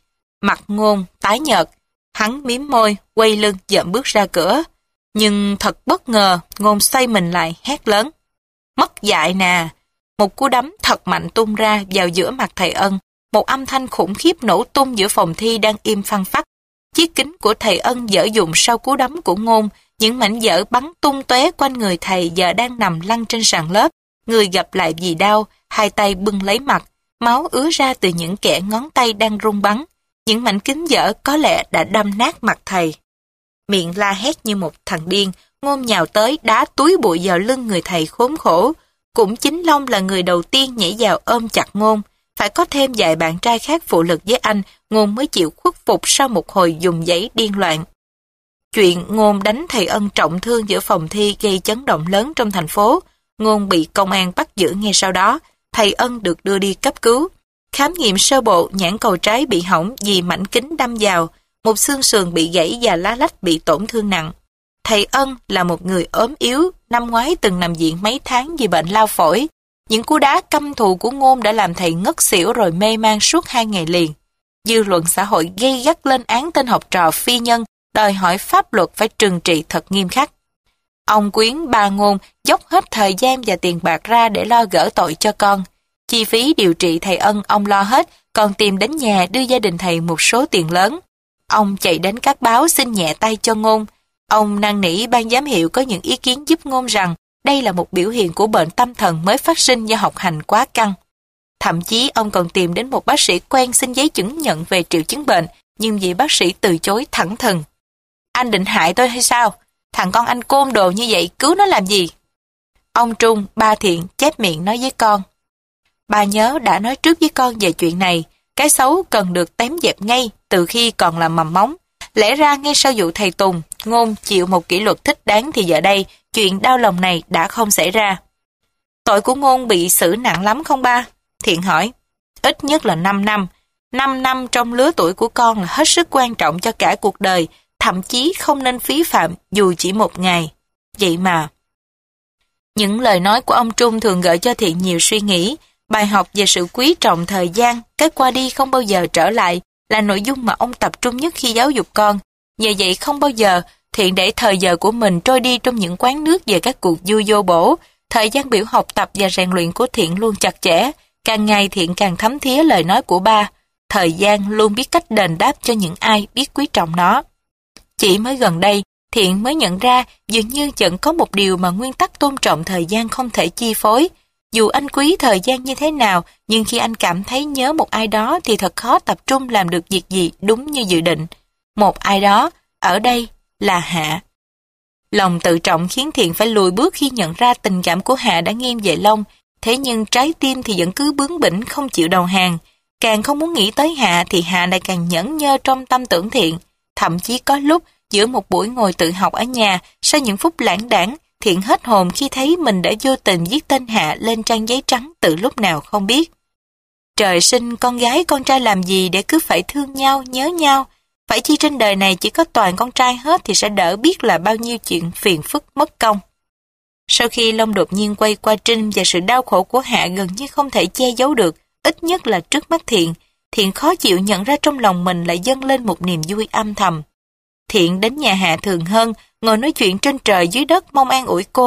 Mặt Ngôn tái nhợt, hắn mím môi, quay lưng dậm bước ra cửa. Nhưng thật bất ngờ, Ngôn xoay mình lại hét lớn: "Mất dạy nè!" Một cú đấm thật mạnh tung ra vào giữa mặt thầy Ân. Một âm thanh khủng khiếp nổ tung giữa phòng thi đang im phăng phắc. Chiếc kính của thầy Ân dở dụng sau cú đấm của Ngôn, những mảnh vỡ bắn tung tóe quanh người thầy giờ đang nằm lăn trên sàn lớp, người gập lại vì đau, hai tay bưng lấy mặt, máu ứa ra từ những kẽ ngón tay đang rung bắn. Những mảnh kính vỡ có lẽ đã đâm nát mặt thầy. Miệng la hét như một thằng điên, Ngôn nhào tới đá túi bụi vào lưng người thầy khốn khổ. Cũng chính Long là người đầu tiên nhảy vào ôm chặt Ngôn. Phải có thêm vài bạn trai khác phụ lực với anh, Ngôn mới chịu khuất phục sau một hồi dùng giấy điên loạn. Chuyện Ngôn đánh thầy Ân trọng thương giữa phòng thi gây chấn động lớn trong thành phố. Ngôn bị công an bắt giữ ngay sau đó. Thầy Ân được đưa đi cấp cứu. Khám nghiệm sơ bộ, nhãn cầu trái bị hỏng vì mảnh kính đâm vào, một xương sườn bị gãy và lá lách bị tổn thương nặng. Thầy Ân là một người ốm yếu, năm ngoái từng nằm viện mấy tháng vì bệnh lao phổi. Những cú đá căm thù của Ngôn đã làm thầy ngất xỉu rồi mê man suốt hai ngày liền. Dư luận xã hội gay gắt lên án tên học trò phi nhân, đòi hỏi pháp luật phải trừng trị thật nghiêm khắc. Ông Quyến ba Ngôn dốc hết thời gian và tiền bạc ra để lo gỡ tội cho con. Chi phí điều trị thầy Ân ông lo hết, còn tìm đến nhà đưa gia đình thầy một số tiền lớn. Ông chạy đến các báo xin nhẹ tay cho Ngôn. Ông năn nỉ ban giám hiệu có những ý kiến giúp Ngôn rằng đây là một biểu hiện của bệnh tâm thần mới phát sinh do học hành quá căng. Thậm chí ông còn tìm đến một bác sĩ quen xin giấy chứng nhận về triệu chứng bệnh, nhưng vị bác sĩ từ chối thẳng thừng. "Anh định hại tôi hay sao? Thằng con anh côn đồ như vậy cứu nó làm gì?" Ông Trung, ba Thiện chép miệng nói với con: "Ba nhớ đã nói trước với con về chuyện này, cái xấu cần được tém dẹp ngay từ khi còn là mầm móng. Lẽ ra ngay sau vụ thầy Tùng, Ngôn chịu một kỷ luật thích đáng thì giờ đây, chuyện đau lòng này đã không xảy ra." "Tội của Ngôn bị xử nặng lắm không ba?" Thiện hỏi. "Ít nhất là năm năm. năm năm trong lứa tuổi của con là hết sức quan trọng cho cả cuộc đời, thậm chí không nên phí phạm dù chỉ một ngày. Vậy mà..." Những lời nói của ông Trung thường gợi cho Thiện nhiều suy nghĩ. Bài học về sự quý trọng thời gian, cái qua đi không bao giờ trở lại, là nội dung mà ông tập trung nhất khi giáo dục con. Nhờ vậy không bao giờ Thiện để thời giờ của mình trôi đi trong những quán nước về các cuộc vui vô bổ. Thời gian biểu học tập và rèn luyện của Thiện luôn chặt chẽ. Càng ngày Thiện càng thấm thía lời nói của ba. Thời gian luôn biết cách đền đáp cho những ai biết quý trọng nó. Chỉ mới gần đây, Thiện mới nhận ra dường như vẫn có một điều mà nguyên tắc tôn trọng thời gian không thể chi phối. Dù anh quý thời gian như thế nào, nhưng khi anh cảm thấy nhớ một ai đó thì thật khó tập trung làm được việc gì đúng như dự định. Một ai đó, ở đây là Hạ. Lòng tự trọng khiến Thiện phải lùi bước khi nhận ra tình cảm của Hạ đã nghiêng về Long, thế nhưng trái tim thì vẫn cứ bướng bỉnh không chịu đầu hàng. Càng không muốn nghĩ tới Hạ thì Hạ lại càng nhẫn nhơ trong tâm tưởng Thiện. Thậm chí có lúc, giữa một buổi ngồi tự học ở nhà, sau những phút lãng đãng, Thiện hết hồn khi thấy mình đã vô tình viết tên Hạ lên trang giấy trắng từ lúc nào không biết. Trời sinh con gái con trai làm gì để cứ phải thương nhau, nhớ nhau. Phải chi trên đời này chỉ có toàn con trai hết thì sẽ đỡ biết là bao nhiêu chuyện phiền phức mất công. Sau khi Long đột nhiên quay qua Trinh và sự đau khổ của Hạ gần như không thể che giấu được, ít nhất là trước mắt Thiện, Thiện khó chịu nhận ra trong lòng mình lại dâng lên một niềm vui âm thầm. Thiện đến nhà Hạ thường hơn, ngồi nói chuyện trên trời dưới đất mong an ủi cô,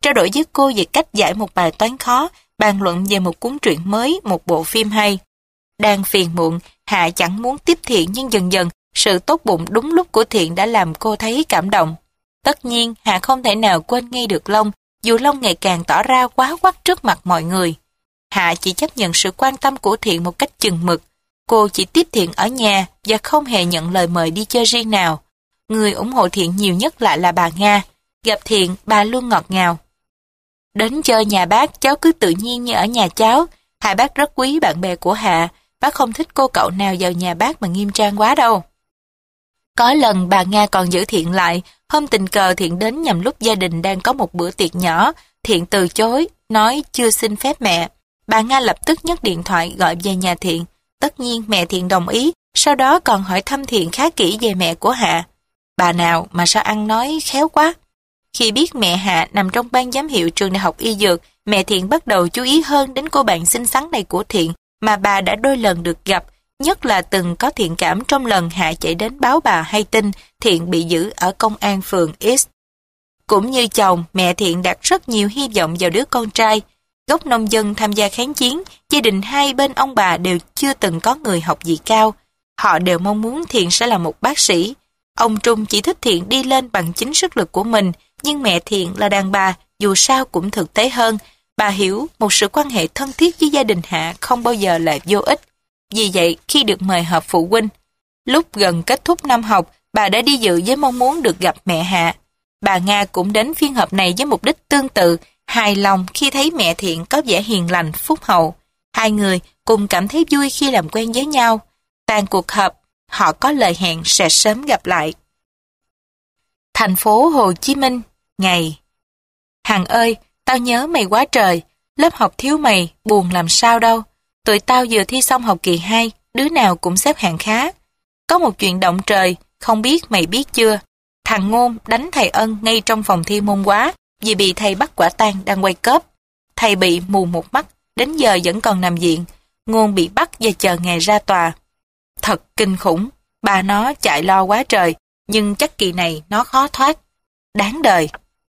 trao đổi với cô về cách giải một bài toán khó, bàn luận về một cuốn truyện mới, một bộ phim hay. Đang phiền muộn, Hạ chẳng muốn tiếp Thiện, nhưng dần dần, sự tốt bụng đúng lúc của Thiện đã làm cô thấy cảm động. Tất nhiên, Hạ không thể nào quên ngay được Long, dù Long ngày càng tỏ ra quá quắt trước mặt mọi người. Hạ chỉ chấp nhận sự quan tâm của Thiện một cách chừng mực. Cô chỉ tiếp Thiện ở nhà và không hề nhận lời mời đi chơi riêng nào. Người ủng hộ Thiện nhiều nhất lại là bà Nga. Gặp Thiện, bà luôn ngọt ngào. Đến chơi nhà bác, cháu cứ tự nhiên như ở nhà cháu. Hai bác rất quý bạn bè của Hạ. Bác không thích cô cậu nào vào nhà bác mà nghiêm trang quá đâu. Có lần bà Nga còn giữ Thiện lại. Hôm tình cờ Thiện đến nhằm lúc gia đình đang có một bữa tiệc nhỏ. Thiện từ chối, nói chưa xin phép mẹ. Bà Nga lập tức nhấc điện thoại gọi về nhà Thiện. Tất nhiên mẹ Thiện đồng ý, sau đó còn hỏi thăm Thiện khá kỹ về mẹ của Hạ. Bà nào mà sao ăn nói khéo quá. Khi biết mẹ Hạ nằm trong ban giám hiệu trường đại học y dược, mẹ Thiện bắt đầu chú ý hơn đến cô bạn xinh xắn này của Thiện mà bà đã đôi lần được gặp, nhất là từng có thiện cảm trong lần Hạ chạy đến báo bà hay tin Thiện bị giữ ở công an phường X. Cũng như chồng, mẹ Thiện đặt rất nhiều hy vọng vào đứa con trai. Gốc nông dân tham gia kháng chiến, gia đình hai bên ông bà đều chưa từng có người học gì cao. Họ đều mong muốn Thiện sẽ là một bác sĩ. Ông Trung chỉ thích Thiện đi lên bằng chính sức lực của mình, nhưng mẹ Thiện là đàn bà, dù sao cũng thực tế hơn. Bà hiểu một sự quan hệ thân thiết với gia đình Hạ không bao giờ là vô ích. Vì vậy, khi được mời họp phụ huynh, lúc gần kết thúc năm học, bà đã đi dự với mong muốn được gặp mẹ Hạ. Bà Nga cũng đến phiên họp này với mục đích tương tự, hài lòng khi thấy mẹ Thiện có vẻ hiền lành, phúc hậu. Hai người cùng cảm thấy vui khi làm quen với nhau. Tàn cuộc họp, họ có lời hẹn sẽ sớm gặp lại. Thành phố Hồ Chí Minh, ngày. Hằng ơi, tao nhớ mày quá trời, lớp học thiếu mày, buồn làm sao đâu. Tụi tao vừa thi xong học kỳ hai, đứa nào cũng xếp hạng khá. Có một chuyện động trời, không biết mày biết chưa. Thằng Ngôn đánh thầy Ân ngay trong phòng thi môn hóa vì bị thầy bắt quả tang đang quay cớp. Thầy bị mù một mắt, đến giờ vẫn còn nằm viện. Ngôn bị bắt và chờ ngày ra tòa. Thật kinh khủng, bà nó chạy lo quá trời, nhưng chắc kỳ này nó khó thoát. Đáng đời.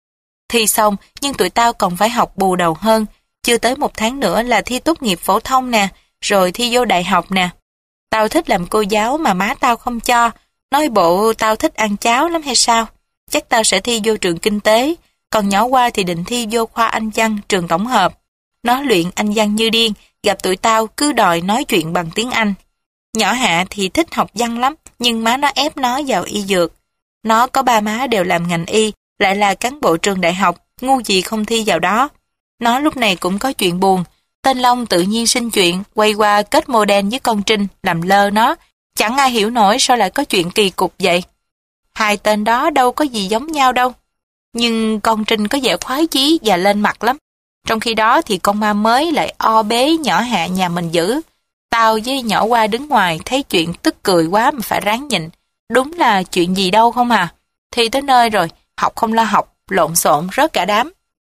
Thi xong, nhưng tụi tao còn phải học bù đầu hơn. Chưa tới một tháng nữa là thi tốt nghiệp phổ thông nè, rồi thi vô đại học nè. Tao thích làm cô giáo mà má tao không cho. Nói bộ tao thích ăn cháo lắm hay sao? Chắc tao sẽ thi vô trường kinh tế. Còn nhỏ Qua thì định thi vô khoa Anh văn trường tổng hợp. Nó luyện Anh văn như điên, gặp tụi tao cứ đòi nói chuyện bằng tiếng Anh. Nhỏ Hạ thì thích học văn lắm, nhưng má nó ép nó vào y dược. Nó có ba má đều làm ngành y, lại là cán bộ trường đại học, ngu gì không thi vào đó. Nó lúc này cũng có chuyện buồn. Tên Long tự nhiên sinh chuyện, quay qua kết model với con Trinh, làm lơ nó. Chẳng ai hiểu nổi sao lại có chuyện kỳ cục vậy. Hai tên đó đâu có gì giống nhau đâu. Nhưng con Trinh có vẻ khoái chí và lên mặt lắm. Trong khi đó thì con ma mới lại o bế nhỏ Hạ nhà mình dữ. Tao với nhỏ Qua đứng ngoài thấy chuyện tức cười quá mà phải ráng nhịn. Đúng là chuyện gì đâu không à. Thi tới nơi rồi, học không lo học, lộn xộn rớt cả đám.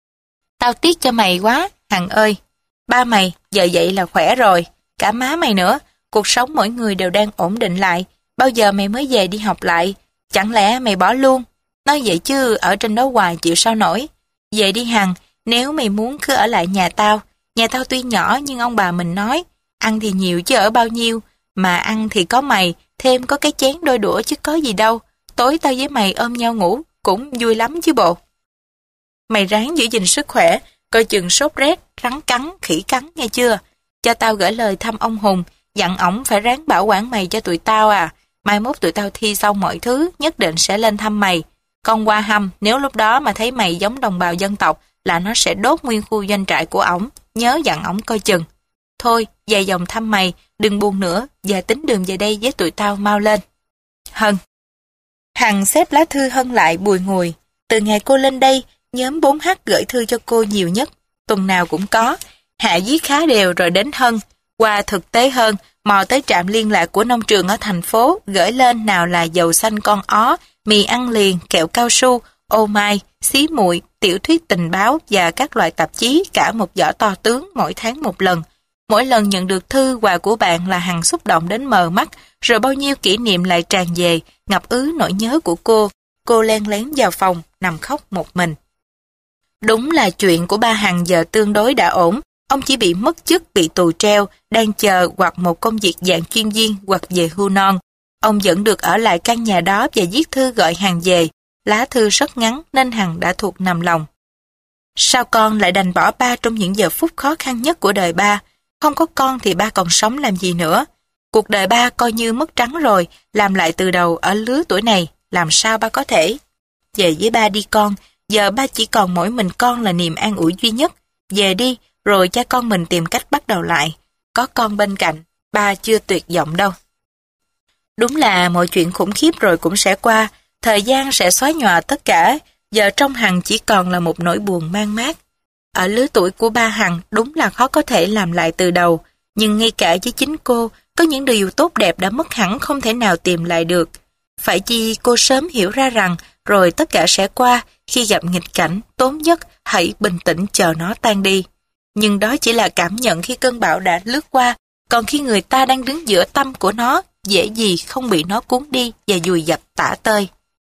Tao tiếc cho mày quá, Hằng ơi. Ba mày, giờ vậy là khỏe rồi. Cả má mày nữa, cuộc sống mỗi người đều đang ổn định lại. Bao giờ mày mới về đi học lại? Chẳng lẽ mày bỏ luôn? Nói vậy chứ ở trên đó hoài chịu sao nổi. Về đi Hằng, nếu mày muốn cứ ở lại nhà tao. Nhà tao tuy nhỏ nhưng ông bà mình nói, ăn thì nhiều chứ ở bao nhiêu. Mà ăn thì có mày, thêm có cái chén đôi đũa chứ có gì đâu. Tối tao với mày ôm nhau ngủ, cũng vui lắm chứ bộ. Mày ráng giữ gìn sức khỏe, coi chừng sốt rét, rắn cắn, khỉ cắn nghe chưa? Cho tao gửi lời thăm ông Hùng, dặn ổng phải ráng bảo quản mày cho tụi tao à. Mai mốt tụi tao thi xong mọi thứ, nhất định sẽ lên thăm mày. Con Qua Hâm, nếu lúc đó mà thấy mày giống đồng bào dân tộc, là nó sẽ đốt nguyên khu doanh trại của ổng, nhớ dặn ổng coi chừng. Thôi, về dòng thăm mày, đừng buồn nữa, giờ tính đường về đây với tụi tao mau lên. Hân. Hằng xếp lá thư Hân lại bùi ngùi. Từ ngày cô lên đây, nhóm bốn H gửi thư cho cô nhiều nhất, tuần nào cũng có. Hạ viết khá đều rồi đến Hân. Qua thực tế hơn, mò tới trạm liên lạc của nông trường ở thành phố, gửi lên nào là dầu xanh con ó, mì ăn liền, kẹo cao su, ô mai, xí muội, tiểu thuyết tình báo và các loại tạp chí, cả một giỏ to tướng mỗi tháng một lần. Mỗi lần nhận được thư quà của bạn là Hằng xúc động đến mờ mắt, rồi bao nhiêu kỷ niệm lại tràn về, ngập ứ nỗi nhớ của cô. Cô len lén vào phòng, nằm khóc một mình. Đúng là chuyện của ba Hằng giờ tương đối đã ổn. Ông chỉ bị mất chức, bị tù treo, đang chờ hoặc một công việc dạng chuyên viên hoặc về hưu non. Ông vẫn được ở lại căn nhà đó và viết thư gọi Hằng về. Lá thư rất ngắn nên Hằng đã thuộc nằm lòng. Sao con lại đành bỏ ba trong những giờ phút khó khăn nhất của đời ba? Không có con thì ba còn sống làm gì nữa? Cuộc đời ba coi như mất trắng rồi, làm lại từ đầu ở lứa tuổi này, làm sao ba có thể? Về với ba đi con, giờ ba chỉ còn mỗi mình con là niềm an ủi duy nhất. Về đi, rồi cha con mình tìm cách bắt đầu lại. Có con bên cạnh, ba chưa tuyệt vọng đâu. Đúng là mọi chuyện khủng khiếp rồi cũng sẽ qua, thời gian sẽ xóa nhòa tất cả, giờ trong Hằng chỉ còn là một nỗi buồn man mác. Ở lứa tuổi của ba Hằng đúng là khó có thể làm lại từ đầu, nhưng ngay cả với chính cô, có những điều tốt đẹp đã mất hẳn không thể nào tìm lại được. Phải chi cô sớm hiểu ra rằng rồi tất cả sẽ qua, khi gặp nghịch cảnh, tốt nhất hãy bình tĩnh chờ nó tan đi. Nhưng đó chỉ là cảm nhận khi cơn bão đã lướt qua, còn khi người ta đang đứng giữa tâm của nó, dễ gì không bị nó cuốn đi và vùi dập tả tơi.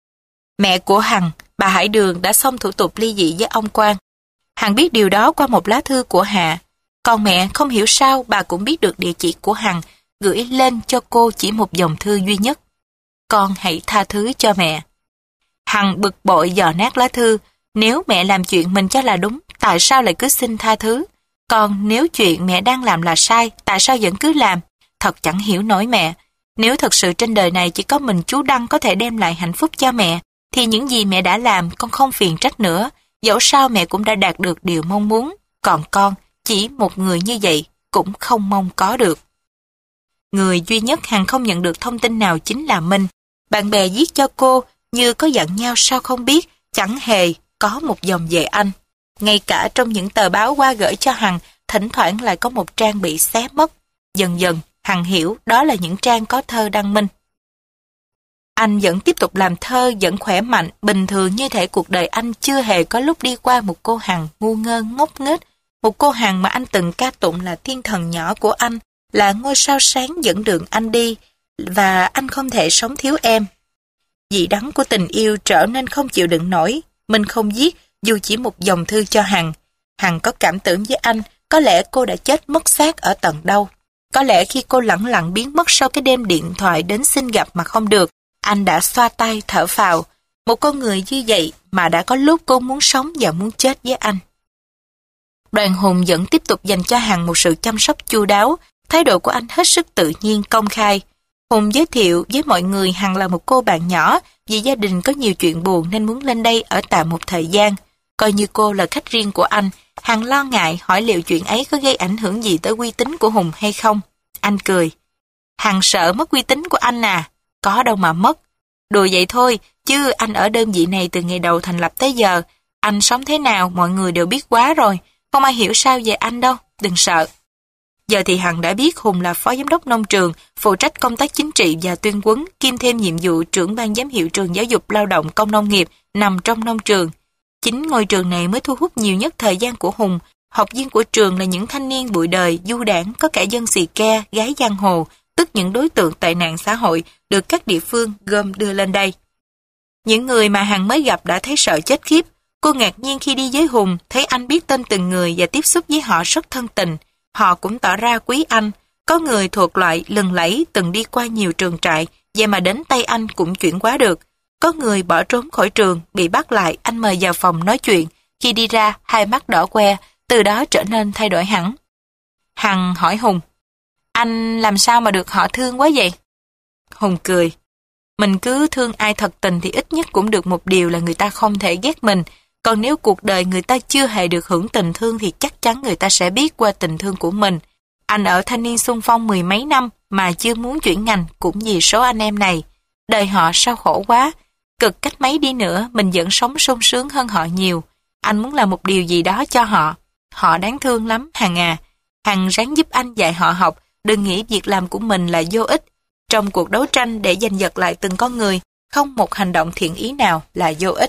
Mẹ của Hằng, bà Hải Đường đã xong thủ tục ly dị với ông Quang. Hằng biết điều đó qua một lá thư của Hạ. Còn mẹ không hiểu sao bà cũng biết được địa chỉ của Hằng, gửi lên cho cô chỉ một dòng thư duy nhất. Con hãy tha thứ cho mẹ. Hằng bực bội dò nát lá thư. Nếu mẹ làm chuyện mình cho là đúng, tại sao lại cứ xin tha thứ? Còn nếu chuyện mẹ đang làm là sai, tại sao vẫn cứ làm? Thật chẳng hiểu nổi mẹ. Nếu thật sự trên đời này chỉ có mình chú Đăng có thể đem lại hạnh phúc cho mẹ, thì những gì mẹ đã làm con không phiền trách nữa. Dẫu sao mẹ cũng đã đạt được điều mong muốn. Còn con, chỉ một người như vậy cũng không mong có được. Người duy nhất Hằng không nhận được thông tin nào chính là Minh. Bạn bè viết cho cô như có dặn nhau sao không biết, chẳng hề có một dòng về anh. Ngay cả trong những tờ báo qua gửi cho Hằng, thỉnh thoảng lại có một trang bị xé mất. Dần dần, Hằng hiểu đó là những trang có thơ đăng Minh. Anh vẫn tiếp tục làm thơ, vẫn khỏe mạnh, bình thường như thể cuộc đời anh chưa hề có lúc đi qua một cô Hằng ngu ngơ ngốc nghếch, một cô Hằng mà anh từng ca tụng là thiên thần nhỏ của anh, là ngôi sao sáng dẫn đường anh đi, và anh không thể sống thiếu em. Vị đắng của tình yêu trở nên không chịu đựng nổi, mình không viết dù chỉ một dòng thư cho Hằng. Hằng có cảm tưởng với anh, có lẽ cô đã chết mất xác ở tận đâu. Có lẽ khi cô lẳng lặng biến mất sau cái đêm điện thoại đến xin gặp mà không được, anh đã xoa tay thở phào. Một con người như vậy mà đã có lúc cô muốn sống và muốn chết với anh. Đoàn Hùng vẫn tiếp tục dành cho Hằng một sự chăm sóc chu đáo, thái độ của anh hết sức tự nhiên, công khai. Hùng giới thiệu với mọi người Hằng là một cô bạn nhỏ, vì gia đình có nhiều chuyện buồn nên muốn lên đây ở tạm một thời gian. Coi như cô là khách riêng của anh, Hằng lo ngại hỏi liệu chuyện ấy có gây ảnh hưởng gì tới uy tín của Hùng hay không. Anh cười. Hằng sợ mất uy tín của anh à? Có đâu mà mất. Đùa vậy thôi, chứ anh ở đơn vị này từ ngày đầu thành lập tới giờ. Anh sống thế nào mọi người đều biết quá rồi, không ai hiểu sao về anh đâu, đừng sợ. Giờ thì Hằng đã biết Hùng là phó giám đốc nông trường, phụ trách công tác chính trị và tuyên huấn, kiêm thêm nhiệm vụ trưởng ban giám hiệu trường giáo dục lao động công nông nghiệp nằm trong nông trường. Chính ngôi trường này mới thu hút nhiều nhất thời gian của Hùng. Học viên của trường là những thanh niên bụi đời, du đảng, có cả dân xì ke, gái giang hồ, tức những đối tượng tệ nạn xã hội được các địa phương gom đưa lên đây. Những người mà Hằng mới gặp đã thấy sợ chết khiếp. Cô ngạc nhiên khi đi với Hùng, thấy anh biết tên từng người và tiếp xúc với họ rất thân tình. Họ cũng tỏ ra quý anh. Có người thuộc loại lừng lẫy từng đi qua nhiều trường trại, vậy mà đến tay anh cũng chuyển quá được. Có người bỏ trốn khỏi trường, bị bắt lại, anh mời vào phòng nói chuyện. Khi đi ra, hai mắt đỏ que, từ đó trở nên thay đổi hẳn. Hằng hỏi Hùng, anh làm sao mà được họ thương quá vậy? Hùng cười, mình cứ thương ai thật tình thì ít nhất cũng được một điều là người ta không thể ghét mình. Còn nếu cuộc đời người ta chưa hề được hưởng tình thương thì chắc chắn người ta sẽ biết qua tình thương của mình. Anh ở thanh niên xung phong mười mấy năm mà chưa muốn chuyển ngành cũng vì số anh em này. Đời họ sao khổ quá. Cực cách mấy đi nữa mình vẫn sống sung sướng hơn họ nhiều. Anh muốn làm một điều gì đó cho họ. Họ đáng thương lắm Hằng à. Hằng ráng giúp anh dạy họ học. Đừng nghĩ việc làm của mình là vô ích. Trong cuộc đấu tranh để giành giật lại từng con người, không một hành động thiện ý nào là vô ích.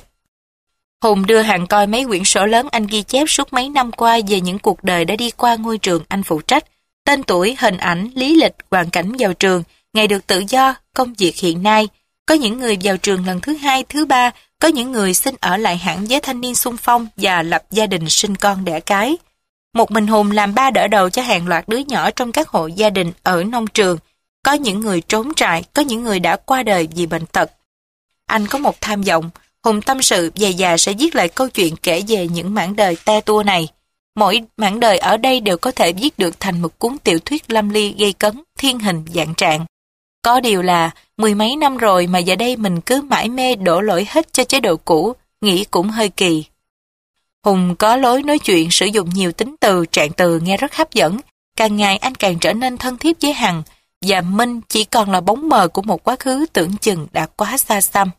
Hùng đưa Hằng coi mấy quyển sổ lớn anh ghi chép suốt mấy năm qua về những cuộc đời đã đi qua ngôi trường anh phụ trách. Tên tuổi, hình ảnh, lý lịch, hoàn cảnh vào trường, ngày được tự do, công việc hiện nay. Có những người vào trường lần thứ hai, thứ ba Có những người xin ở lại hẳn với thanh niên xung phong và lập gia đình sinh con đẻ cái. Một mình Hùng làm ba đỡ đầu cho hàng loạt đứa nhỏ trong các hộ gia đình ở nông trường. Có những người trốn trại, có những người đã qua đời vì bệnh tật. Anh có một tham vọng, Hùng tâm sự về già sẽ viết lại câu chuyện kể về những mảng đời te tua này. Mỗi mảng đời ở đây đều có thể viết được thành một cuốn tiểu thuyết lâm ly gây cấn, thiên hình vạn trạng. Có điều là, mười mấy năm rồi mà giờ đây mình cứ mãi mê đổ lỗi hết cho chế độ cũ, nghĩ cũng hơi kỳ. Hùng có lối nói chuyện sử dụng nhiều tính từ, trạng từ nghe rất hấp dẫn. Càng ngày anh càng trở nên thân thiết với Hằng, và Minh chỉ còn là bóng mờ của một quá khứ tưởng chừng đã quá xa xăm.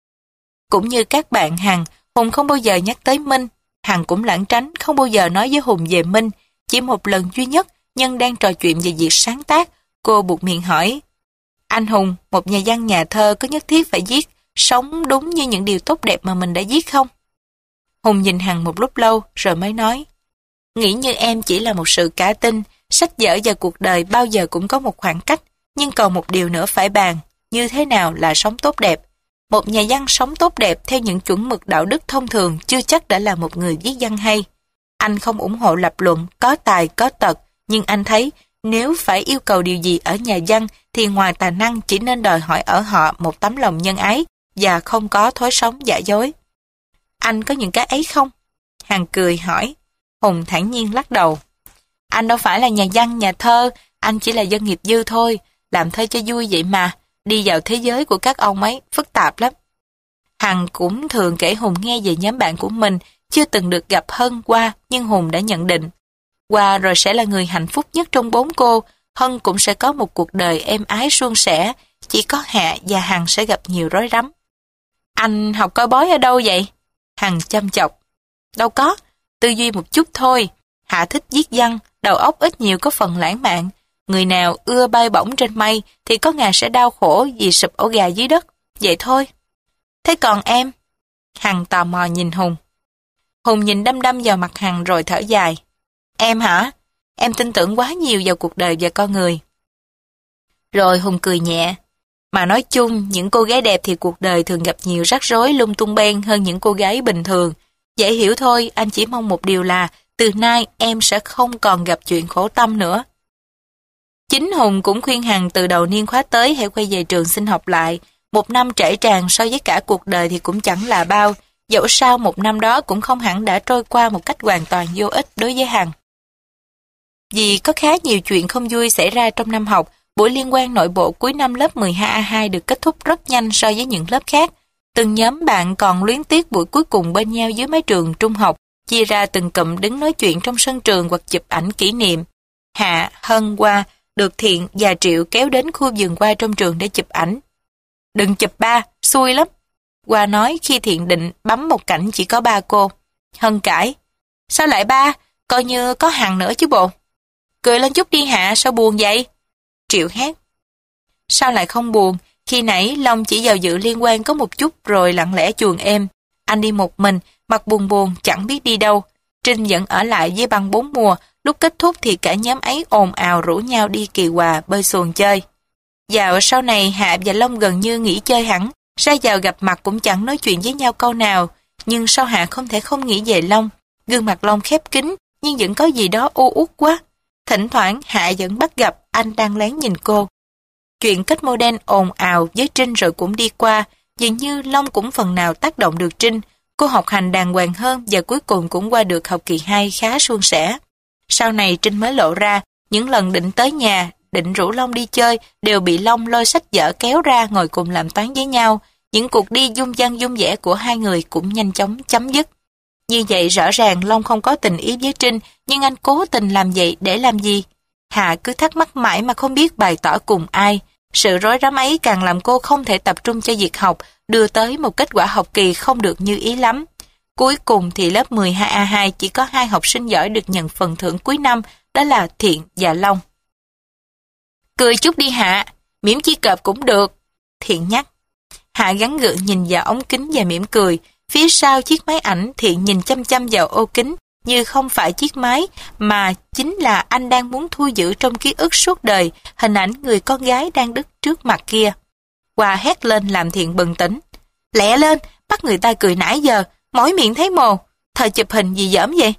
Cũng như các bạn Hằng, Hùng không bao giờ nhắc tới Minh. Hằng cũng lảng tránh, không bao giờ nói với Hùng về Minh. Chỉ một lần duy nhất, nhân đang trò chuyện về việc sáng tác, cô buộc miệng hỏi: Anh Hùng, một nhà văn nhà thơ có nhất thiết phải viết sống đúng như những điều tốt đẹp mà mình đã viết không? Hùng nhìn Hằng một lúc lâu rồi mới nói: Nghĩ như em chỉ là một sự cả tin, sách vở và cuộc đời bao giờ cũng có một khoảng cách, nhưng còn một điều nữa phải bàn, như thế nào là sống tốt đẹp. Một nhà văn sống tốt đẹp theo những chuẩn mực đạo đức thông thường chưa chắc đã là một người viết văn hay. Anh không ủng hộ lập luận có tài có tật, nhưng anh thấy nếu phải yêu cầu điều gì ở nhà văn thì ngoài tài năng chỉ nên đòi hỏi ở họ một tấm lòng nhân ái và không có thói sống giả dối. Anh có những cái ấy không? Hằng cười hỏi. Hùng thản nhiên lắc đầu. Anh đâu phải là nhà văn nhà thơ, anh chỉ là dân nghiệp dư thôi, làm thơ cho vui vậy mà, đi vào thế giới của các ông ấy phức tạp lắm. Hằng cũng thường kể Hùng nghe về nhóm bạn của mình, chưa từng được gặp Hân qua, nhưng Hùng đã nhận định qua rồi sẽ là người hạnh phúc nhất trong bốn cô. Hân cũng sẽ có một cuộc đời êm ái suôn sẻ, chỉ có Hạ và Hằng sẽ gặp nhiều rối rắm. Anh học coi bói ở đâu vậy? Hằng chăm chọc. Đâu có, tư duy một chút thôi. Hạ thích viết văn, đầu óc ít nhiều có phần lãng mạn. Người nào ưa bay bổng trên mây thì có ngày sẽ đau khổ vì sụp ổ gà dưới đất. Vậy thôi. Thế còn em? Hằng tò mò nhìn Hùng. Hùng nhìn đăm đăm vào mặt Hằng rồi thở dài. Em hả? Em tin tưởng quá nhiều vào cuộc đời và con người. Rồi Hùng cười nhẹ. Mà nói chung, những cô gái đẹp thì cuộc đời thường gặp nhiều rắc rối lung tung beng hơn những cô gái bình thường. Dễ hiểu thôi, anh chỉ mong một điều là từ nay em sẽ không còn gặp chuyện khổ tâm nữa. Chính Hùng cũng khuyên Hằng từ đầu niên khóa tới hãy quay về trường xin học lại. Một năm trễ tràn so với cả cuộc đời thì cũng chẳng là bao. Dẫu sao một năm đó cũng không hẳn đã trôi qua một cách hoàn toàn vô ích đối với Hằng. Vì có khá nhiều chuyện không vui xảy ra trong năm học, buổi liên hoan nội bộ cuối năm lớp mười hai A hai được kết thúc rất nhanh so với những lớp khác. Từng nhóm bạn còn luyến tiếc buổi cuối cùng bên nhau dưới mái trường trung học, chia ra từng cụm đứng nói chuyện trong sân trường hoặc chụp ảnh kỷ niệm. Hạ, Hân, Hoa được Thiện và Triệu kéo đến khu vườn hoa trong trường để chụp ảnh. Đừng chụp ba, xui lắm. Hoa nói khi Thiện định bấm một cảnh chỉ có ba cô. Hân cãi. Sao lại ba? Coi như có Hằng nữa chứ bộ. Cười lên chút đi Hạ, sao buồn vậy? Triệu hét. Sao lại không buồn? Khi nãy Long chỉ vào dự liên quan có một chút rồi lặng lẽ chuồn êm. Anh đi một mình, mặt buồn buồn, chẳng biết đi đâu. Trinh vẫn ở lại với băng bốn mùa, lúc kết thúc thì cả nhóm ấy ồn ào rủ nhau đi Kỳ Hòa bơi xuồng chơi. Dạo sau này Hạ và Long gần như nghỉ chơi hẳn, ra vào gặp mặt cũng chẳng nói chuyện với nhau câu nào. Nhưng sao Hạ không thể không nghĩ về Long? Gương mặt Long khép kín, nhưng vẫn có gì đó u uất quá. Thỉnh thoảng Hạ vẫn bắt gặp anh đang lén nhìn cô. Chuyện kết mô đen ồn ào với Trinh rồi cũng đi qua, dường như Long cũng phần nào tác động được Trinh. Cô học hành đàng hoàng hơn và cuối cùng cũng qua được học kỳ hai khá suôn sẻ. Sau này Trinh mới lộ ra, những lần định tới nhà, định rủ Long đi chơi, đều bị Long lôi sách vở kéo ra ngồi cùng làm toán với nhau. Những cuộc đi dung dăng dung dẻ của hai người cũng nhanh chóng chấm dứt. Như vậy rõ ràng Long không có tình ý với Trinh, nhưng anh cố tình làm vậy để làm gì? Hạ cứ thắc mắc mãi mà không biết bày tỏ cùng ai. Sự rối rắm ấy càng làm cô không thể tập trung cho việc học, đưa tới một kết quả học kỳ không được như ý lắm. Cuối cùng thì lớp mười hai A hai chỉ có hai học sinh giỏi được nhận phần thưởng cuối năm, đó là Thiện và Long. Cười chút đi Hạ, mỉm chi cọp cũng được. Thiện nhắc. Hạ gắng gượng nhìn vào ống kính và mỉm cười. Phía sau chiếc máy ảnh Thiện nhìn chăm chăm vào ô kính, như không phải chiếc máy, mà chính là anh đang muốn thu giữ trong ký ức suốt đời hình ảnh người con gái đang đứng trước mặt kia. Hoa hét lên làm Thiện bừng tỉnh. Lẹ lên, bắt người ta cười nãy giờ, mỏi miệng thấy mồ, thời chụp hình gì dởm vậy?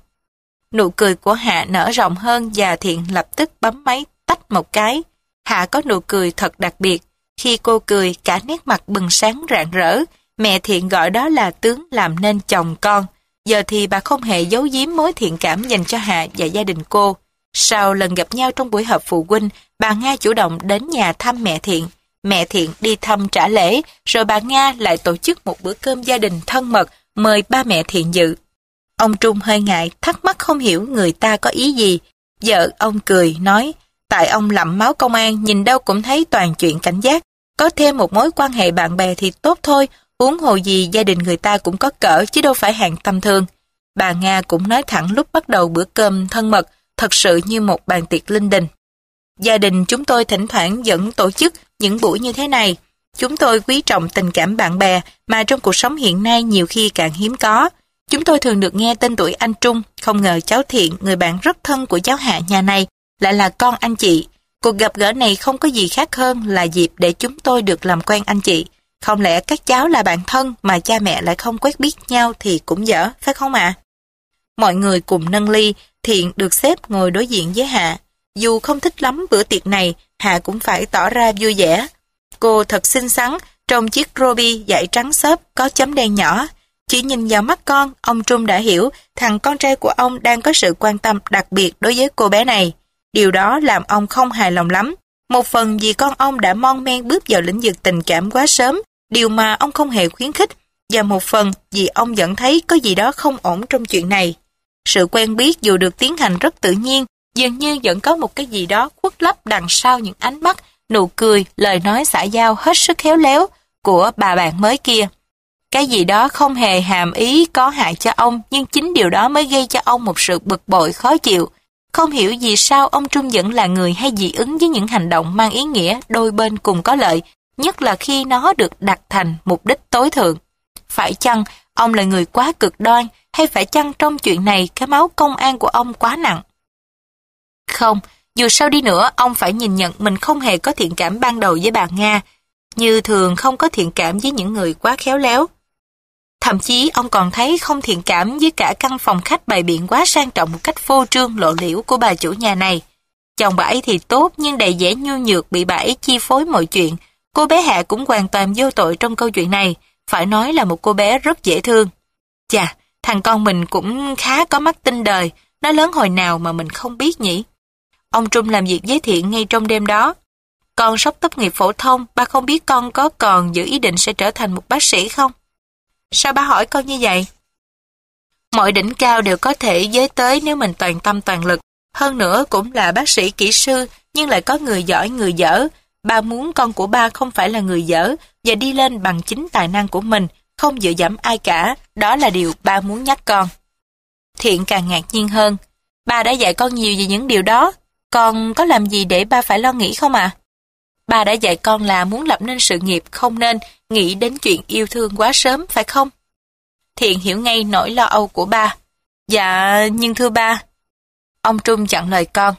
Nụ cười của Hạ nở rộng hơn và Thiện lập tức bấm máy tách một cái. Hạ có nụ cười thật đặc biệt. Khi cô cười, cả nét mặt bừng sáng rạng rỡ. Mẹ Thiện gọi đó là tướng làm nên chồng con. Giờ thì bà không hề giấu giếm mối thiện cảm dành cho Hạ và gia đình cô. Sau lần gặp nhau trong buổi họp phụ huynh, bà Nga chủ động đến nhà thăm mẹ Thiện. Mẹ Thiện đi thăm trả lễ, rồi bà Nga lại tổ chức một bữa cơm gia đình thân mật, mời ba mẹ Thiện dự. Ông Trung hơi ngại, thắc mắc không hiểu người ta có ý gì. Vợ ông cười, nói, tại ông lậm máu công an, nhìn đâu cũng thấy toàn chuyện cảnh giác. Có thêm một mối quan hệ bạn bè thì tốt thôi, huống hồ gì gia đình người ta cũng có cỡ chứ đâu phải hàng tầm thường. Bà Nga cũng nói thẳng lúc bắt đầu bữa cơm thân mật, thật sự như một bàn tiệc linh đình. Gia đình chúng tôi thỉnh thoảng vẫn tổ chức những buổi như thế này. Chúng tôi quý trọng tình cảm bạn bè mà trong cuộc sống hiện nay nhiều khi càng hiếm có. Chúng tôi thường được nghe tên tuổi anh Trung, không ngờ cháu Thiện, người bạn rất thân của cháu Hạ nhà này, lại là con anh chị. Cuộc gặp gỡ này không có gì khác hơn là dịp để chúng tôi được làm quen anh chị. Không lẽ các cháu là bạn thân mà cha mẹ lại không quen biết nhau thì cũng dở, phải không ạ? Mọi người cùng nâng ly, Thiện được xếp ngồi đối diện với Hạ. Dù không thích lắm bữa tiệc này, Hạ cũng phải tỏ ra vui vẻ. Cô thật xinh xắn, trong chiếc robe dải trắng xốp có chấm đen nhỏ. Chỉ nhìn vào mắt con, ông Trung đã hiểu thằng con trai của ông đang có sự quan tâm đặc biệt đối với cô bé này. Điều đó làm ông không hài lòng lắm. Một phần vì con ông đã mon men bước vào lĩnh vực tình cảm quá sớm, điều mà ông không hề khuyến khích, và một phần vì ông vẫn thấy có gì đó không ổn trong chuyện này. Sự quen biết dù được tiến hành rất tự nhiên, dường như vẫn có một cái gì đó khuất lấp đằng sau những ánh mắt, nụ cười, lời nói xã giao hết sức khéo léo của bà bạn mới kia. Cái gì đó không hề hàm ý có hại cho ông, nhưng chính điều đó mới gây cho ông một sự bực bội khó chịu. Không hiểu vì sao ông Trung vẫn là người hay dị ứng với những hành động mang ý nghĩa đôi bên cùng có lợi, nhất là khi nó được đặt thành mục đích tối thượng. Phải chăng ông là người quá cực đoan, hay phải chăng trong chuyện này cái máu công an của ông quá nặng? Không, dù sao đi nữa, ông phải nhìn nhận mình không hề có thiện cảm ban đầu với bà Nga, như thường không có thiện cảm với những người quá khéo léo. Thậm chí ông còn thấy không thiện cảm với cả căn phòng khách bày biện quá sang trọng một cách phô trương lộ liễu của bà chủ nhà này. Chồng bà ấy thì tốt nhưng đầy vẻ nhu nhược, bị bà ấy chi phối mọi chuyện. Cô bé Hạ cũng hoàn toàn vô tội trong câu chuyện này, phải nói là một cô bé rất dễ thương. Chà, thằng con mình cũng khá có mắt tinh đời, nó lớn hồi nào mà mình không biết nhỉ? Ông Trung làm việc với Thiện ngay trong đêm đó. Con sắp tốt nghiệp phổ thông, ba không biết con có còn giữ ý định sẽ trở thành một bác sĩ không? Sao ba hỏi con như vậy? Mọi đỉnh cao đều có thể với tới nếu mình toàn tâm toàn lực. Hơn nữa cũng là bác sĩ kỹ sư, nhưng lại có người giỏi người dở. Ba muốn con của ba không phải là người dở và đi lên bằng chính tài năng của mình, không dựa dẫm ai cả. Đó là điều ba muốn nhắc con. Thiện càng ngạc nhiên hơn. Ba đã dạy con nhiều về những điều đó. Con có làm gì để ba phải lo nghĩ không ạ? À? Ba đã dạy con là muốn lập nên sự nghiệp, không nên nghĩ đến chuyện yêu thương quá sớm, phải không? Thiện hiểu ngay nỗi lo âu của ba. Dạ, nhưng thưa ba. Ông Trung chặn lời con.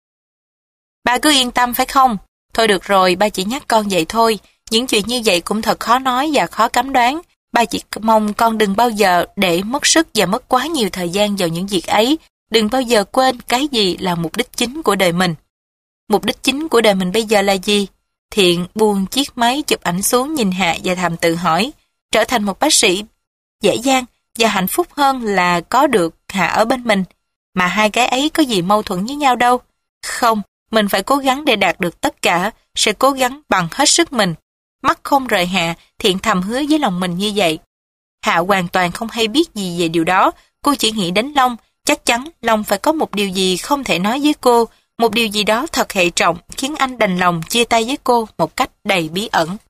Ba cứ yên tâm phải không? Thôi được rồi, ba chỉ nhắc con vậy thôi. Những chuyện như vậy cũng thật khó nói và khó cấm đoán. Ba chỉ mong con đừng bao giờ để mất sức và mất quá nhiều thời gian vào những việc ấy. Đừng bao giờ quên cái gì là mục đích chính của đời mình. Mục đích chính của đời mình bây giờ là gì? Thiện buông chiếc máy chụp ảnh xuống nhìn Hạ và thầm tự hỏi. Trở thành một bác sĩ dễ dàng và hạnh phúc hơn là có được Hạ ở bên mình. Mà hai cái ấy có gì mâu thuẫn với nhau đâu. Không, mình phải cố gắng để đạt được tất cả, sẽ cố gắng bằng hết sức mình. Mắt không rời Hạ, Thiện thầm hứa với lòng mình như vậy. Hạ hoàn toàn không hay biết gì về điều đó, cô chỉ nghĩ đến Long. Chắc chắn Long phải có một điều gì không thể nói với cô, một điều gì đó thật hệ trọng khiến anh đành lòng chia tay với cô một cách đầy bí ẩn.